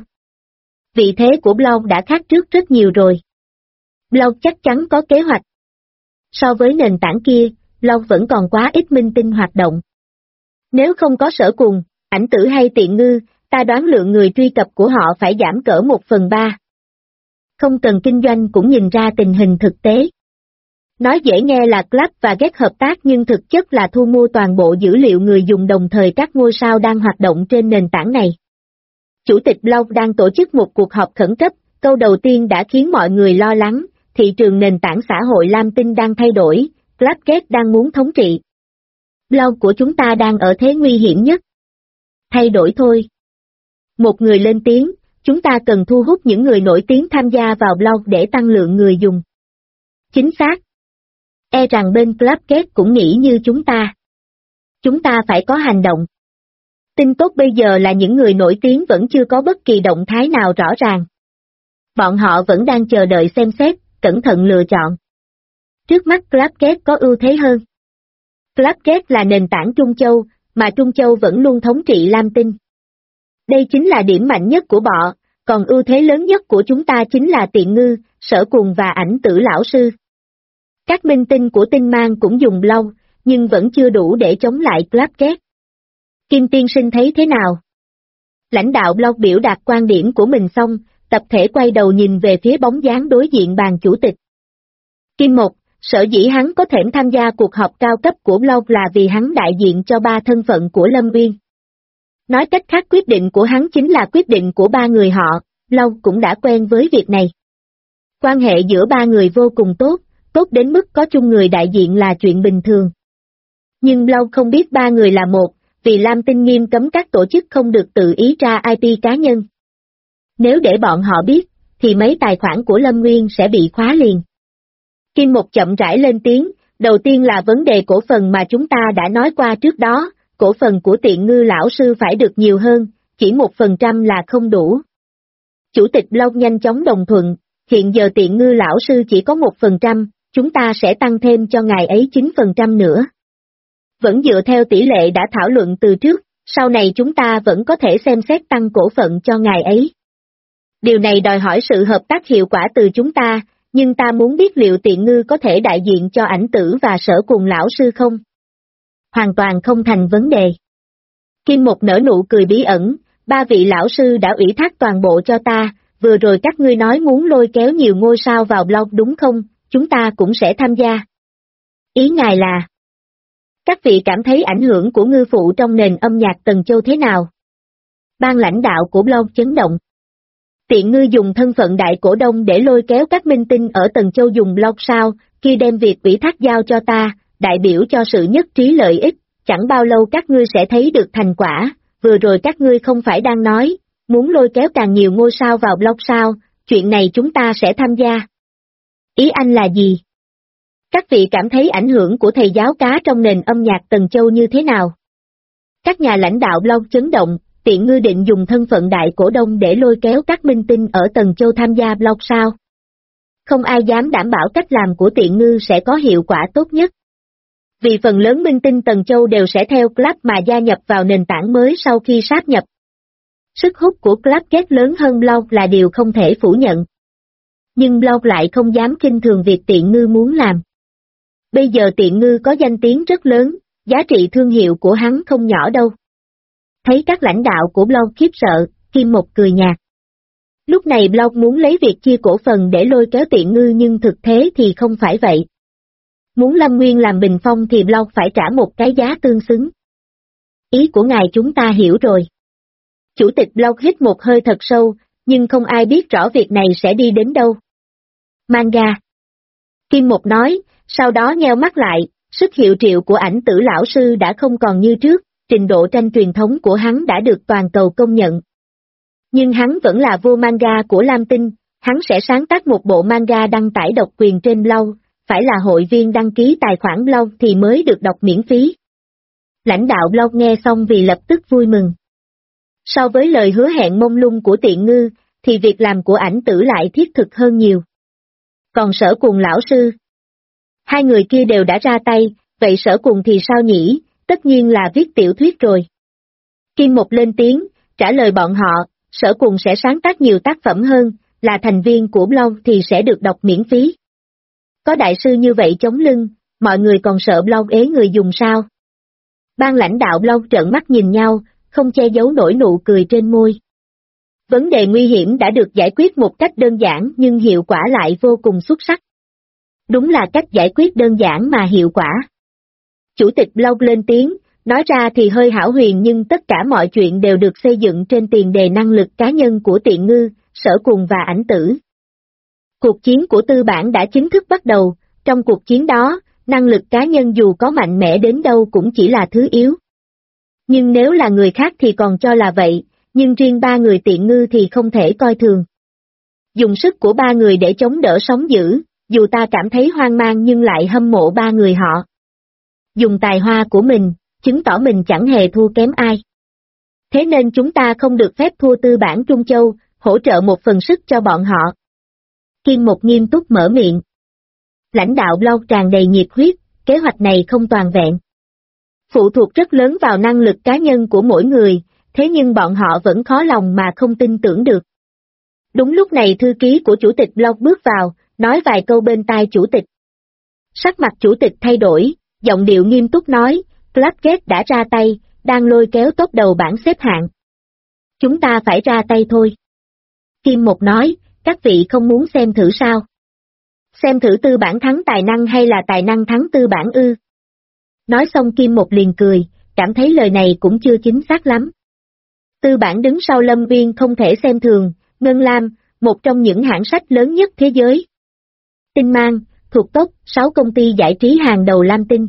Vị thế của Blau đã khác trước rất nhiều rồi. Blau chắc chắn có kế hoạch. So với nền tảng kia, Blau vẫn còn quá ít minh tinh hoạt động. Nếu không có Sở Cuồng, Ảnh Tử hay Tiện Ngư, ta đoán lượng người truy cập của họ phải giảm cỡ 1/3. Không cần kinh doanh cũng nhìn ra tình hình thực tế. Nói dễ nghe là Club và Get hợp tác nhưng thực chất là thu mua toàn bộ dữ liệu người dùng đồng thời các ngôi sao đang hoạt động trên nền tảng này. Chủ tịch Blau đang tổ chức một cuộc họp khẩn cấp, câu đầu tiên đã khiến mọi người lo lắng, thị trường nền tảng xã hội Lam Tinh đang thay đổi, Clubget đang muốn thống trị. Blau của chúng ta đang ở thế nguy hiểm nhất. Thay đổi thôi. Một người lên tiếng, chúng ta cần thu hút những người nổi tiếng tham gia vào Blau để tăng lượng người dùng. Chính xác. E rằng bên Clubget cũng nghĩ như chúng ta. Chúng ta phải có hành động. Tin tốt bây giờ là những người nổi tiếng vẫn chưa có bất kỳ động thái nào rõ ràng. Bọn họ vẫn đang chờ đợi xem xét, cẩn thận lựa chọn. Trước mắt Clubget có ưu thế hơn. Clubget là nền tảng Trung Châu, mà Trung Châu vẫn luôn thống trị Lam Tinh. Đây chính là điểm mạnh nhất của bọ, còn ưu thế lớn nhất của chúng ta chính là Tiện Ngư, Sở Cuồng và Ảnh Tử lão sư. Các minh tinh của Tinh Mang cũng dùng Blau, nhưng vẫn chưa đủ để chống lại Clubget. Kim tiên sinh thấy thế nào? Lãnh đạo Blau biểu đạt quan điểm của mình xong, tập thể quay đầu nhìn về phía bóng dáng đối diện bàn chủ tịch. Kim Một, sở dĩ hắn có thèm tham gia cuộc họp cao cấp của Blau là vì hắn đại diện cho 3 thân phận của Lâm Uyên. Nói cách khác quyết định của hắn chính là quyết định của 3 người họ, Blau cũng đã quen với việc này. Quan hệ giữa 3 người vô cùng tốt, tốt đến mức có chung người đại diện là chuyện bình thường. Nhưng Blau không biết 3 người là một, vì Lam Tinh nghiêm cấm các tổ chức không được tự ý ra IP cá nhân. Nếu để bọn họ biết, thì mấy tài khoản của Lâm Nguyên sẽ bị khóa liền. Kim Một chậm rãi lên tiếng, đầu tiên là vấn đề cổ phần mà chúng ta đã nói qua trước đó, cổ phần của Tiện Ngư lão sư phải được nhiều hơn, chỉ 1% là không đủ. Chủ tịch Blau nhanh chóng đồng thuận, hiện giờ Tiện Ngư lão sư chỉ có 1%, chúng ta sẽ tăng thêm cho ngài ấy 9% nữa. Vẫn dựa theo tỷ lệ đã thảo luận từ trước, sau này chúng ta vẫn có thể xem xét tăng cổ phận cho ngài ấy. Điều này đòi hỏi sự hợp tác hiệu quả từ chúng ta, nhưng ta muốn biết liệu Tiện Ngư có thể đại diện cho Ảnh Tử và Sở Cuồng lão sư không? Hoàn toàn không thành vấn đề. Kim Một nở nụ cười bí ẩn, 3 vị lão sư đã ủy thác toàn bộ cho ta, vừa rồi các ngươi nói muốn lôi kéo nhiều ngôi sao vào blog đúng không, chúng ta cũng sẽ tham gia. Ý ngài là, các vị cảm thấy ảnh hưởng của ngư phụ trong nền âm nhạc Tần Châu thế nào? Ban lãnh đạo của blog chấn động. Tiện Ngư dùng thân phận đại cổ đông để lôi kéo các minh tinh ở Tần Châu dùng blog sao, khi đem việc ủy thác giao cho ta, đại biểu cho sự nhất trí lợi ích, chẳng bao lâu các ngươi sẽ thấy được thành quả, vừa rồi các ngươi không phải đang nói, muốn lôi kéo càng nhiều ngôi sao vào blog sao, chuyện này chúng ta sẽ tham gia. Ý anh là gì? Các vị cảm thấy ảnh hưởng của thầy giáo cá trong nền âm nhạc Tần Châu như thế nào? Các nhà lãnh đạo blog chấn động, Tiện Ngư định dùng thân phận đại cổ đông để lôi kéo các minh tinh ở Tần Châu tham gia blog sao? Không ai dám đảm bảo cách làm của Tiện Ngư sẽ có hiệu quả tốt nhất. Vì phần lớn minh tinh Tần Châu đều sẽ theo Club mà gia nhập vào nền tảng mới sau khi sáp nhập. Sức hút của Clubget lớn hơn blog là điều không thể phủ nhận. Nhưng blog lại không dám khinh thường việc Tiện Ngư muốn làm. Bây giờ Tiện Ngư có danh tiếng rất lớn, giá trị thương hiệu của hắn không nhỏ đâu. Thấy các lãnh đạo của blog khiếp sợ, Kim Một cười nhạt. Lúc này blog muốn lấy việc chia cổ phần để lôi kéo Tiện Ngư nhưng thực thế thì không phải vậy. Muốn Lâm Nguyên làm bình phong thì blog phải trả một cái giá tương xứng. Ý của ngài chúng ta hiểu rồi. Chủ tịch blog hít một hơi thật sâu, nhưng không ai biết rõ việc này sẽ đi đến đâu. Manga. Kim Một nói, Sau đó nheo mắt lại, sức hiệu triệu của ảnh tử lão sư đã không còn như trước, trình độ tranh truyền thống của hắn đã được toàn cầu công nhận. Nhưng hắn vẫn là vua manga của Lam Tinh, hắn sẽ sáng tác một bộ manga đăng tải độc quyền trên blog, phải là hội viên đăng ký tài khoản blog thì mới được đọc miễn phí. Lãnh đạo blog nghe xong vì lập tức vui mừng. So với lời hứa hẹn mông lung của Tiện Ngư, thì việc làm của ảnh tử lại thiết thực hơn nhiều. Còn Sở Cùng lão sư, hai người kia đều đã ra tay, vậy Sở Cùng thì sao nhỉ, tất nhiên là viết tiểu thuyết rồi. Kim Một lên tiếng, trả lời bọn họ, Sở Cùng sẽ sáng tác nhiều tác phẩm hơn, là thành viên của blog thì sẽ được đọc miễn phí. Có đại sư như vậy chống lưng, mọi người còn sợ blog ế người dùng sao? Ban lãnh đạo blog trợn mắt nhìn nhau, không che giấu nổi nụ cười trên môi. Vấn đề nguy hiểm đã được giải quyết một cách đơn giản nhưng hiệu quả lại vô cùng xuất sắc. Đúng là cách giải quyết đơn giản mà hiệu quả. Chủ tịch blog lên tiếng, nói ra thì hơi hão huyền nhưng tất cả mọi chuyện đều được xây dựng trên tiền đề năng lực cá nhân của Tiện Ngư, Sở Cùng và ảnh tử. Cuộc chiến của tư bản đã chính thức bắt đầu, trong cuộc chiến đó, năng lực cá nhân dù có mạnh mẽ đến đâu cũng chỉ là thứ yếu. Nhưng nếu là người khác thì còn cho là vậy, nhưng riêng ba người Tiện Ngư thì không thể coi thường. Dùng sức của ba người để chống đỡ sóng dữ, dù ta cảm thấy hoang mang nhưng lại hâm mộ ba người họ. Dùng tài hoa của mình, chứng tỏ mình chẳng hề thua kém ai. Thế nên chúng ta không được phép thua tư bản Trung Châu, hỗ trợ một phần sức cho bọn họ. Kim Một nghiêm túc mở miệng. Lãnh đạo blog tràn đầy nhiệt huyết, kế hoạch này không toàn vẹn. Phụ thuộc rất lớn vào năng lực cá nhân của mỗi người, thế nhưng bọn họ vẫn khó lòng mà không tin tưởng được. Đúng lúc này thư ký của chủ tịch blog bước vào, nói vài câu bên tai chủ tịch. Sắc mặt chủ tịch thay đổi, giọng điệu nghiêm túc nói, Clapgate đã ra tay, đang lôi kéo top đầu bảng xếp hạng. Chúng ta phải ra tay thôi. Kim Một nói, các vị không muốn xem thử sao? Xem thử tư bản thắng tài năng hay là tài năng thắng tư bản ư? Nói xong Kim Một liền cười, cảm thấy lời này cũng chưa chính xác lắm. Tư bản đứng sau Lâm Viên không thể xem thường, Ngân Lam, một trong những hãng sách lớn nhất thế giới. Tinh Mang, thuộc top 6 công ty giải trí hàng đầu Lam Tinh.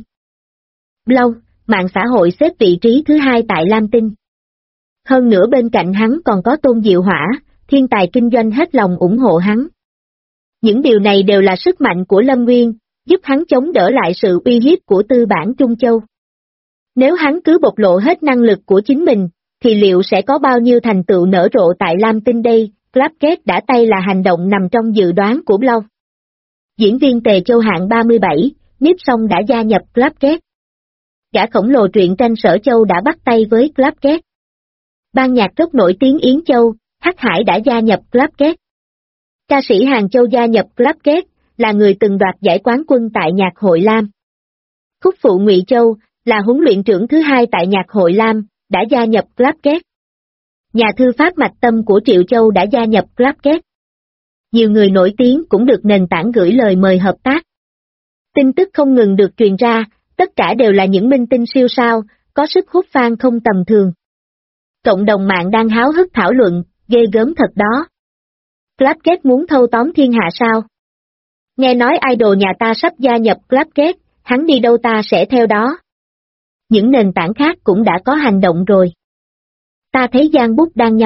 Blog, mạng xã hội xếp vị trí thứ 2 tại Lam Tinh. Hơn nữa bên cạnh hắn còn có Tôn Diệu Hỏa, thiên tài kinh doanh hết lòng ủng hộ hắn. Những điều này đều là sức mạnh của Lâm Nguyên, giúp hắn chống đỡ lại sự uy hiếp của tư bản Trung Châu. Nếu hắn cứ bộc lộ hết năng lực của chính mình, thì liệu sẽ có bao nhiêu thành tựu nở rộ tại Lam Tinh đây? Clapgate đã tay là hành động nằm trong dự đoán của blog. Diễn viên Tề Châu hạng 37, Niếp Song đã gia nhập Clapgate. Gã khổng lồ truyện tranh Sở Châu đã bắt tay với Clapgate. Ban nhạc rất nổi tiếng Yến Châu, Hắc Hải đã gia nhập Clapgate. Ca sĩ Hàng Châu gia nhập Clapgate, là người từng đoạt giải quán quân tại Nhạc hội Lam. Khúc phụ Ngụy Châu, là huấn luyện trưởng thứ 2 tại Nhạc hội Lam, đã gia nhập Clapgate. Nhà thư pháp Mạch Tâm của Triệu Châu đã gia nhập Clapgate. Nhiều người nổi tiếng cũng được nền tảng gửi lời mời hợp tác. Tin tức không ngừng được truyền ra, tất cả đều là những minh tinh siêu sao, có sức hút fan không tầm thường. Cộng đồng mạng đang háo hức thảo luận, ghê gớm thật đó. Clapgate muốn thâu tóm thiên hạ sao? Nghe nói idol nhà ta sắp gia nhập Clapgate, hắn đi đâu ta sẽ theo đó. Những nền tảng khác cũng đã có hành động rồi. Ta thấy Giang Bút đang nhắm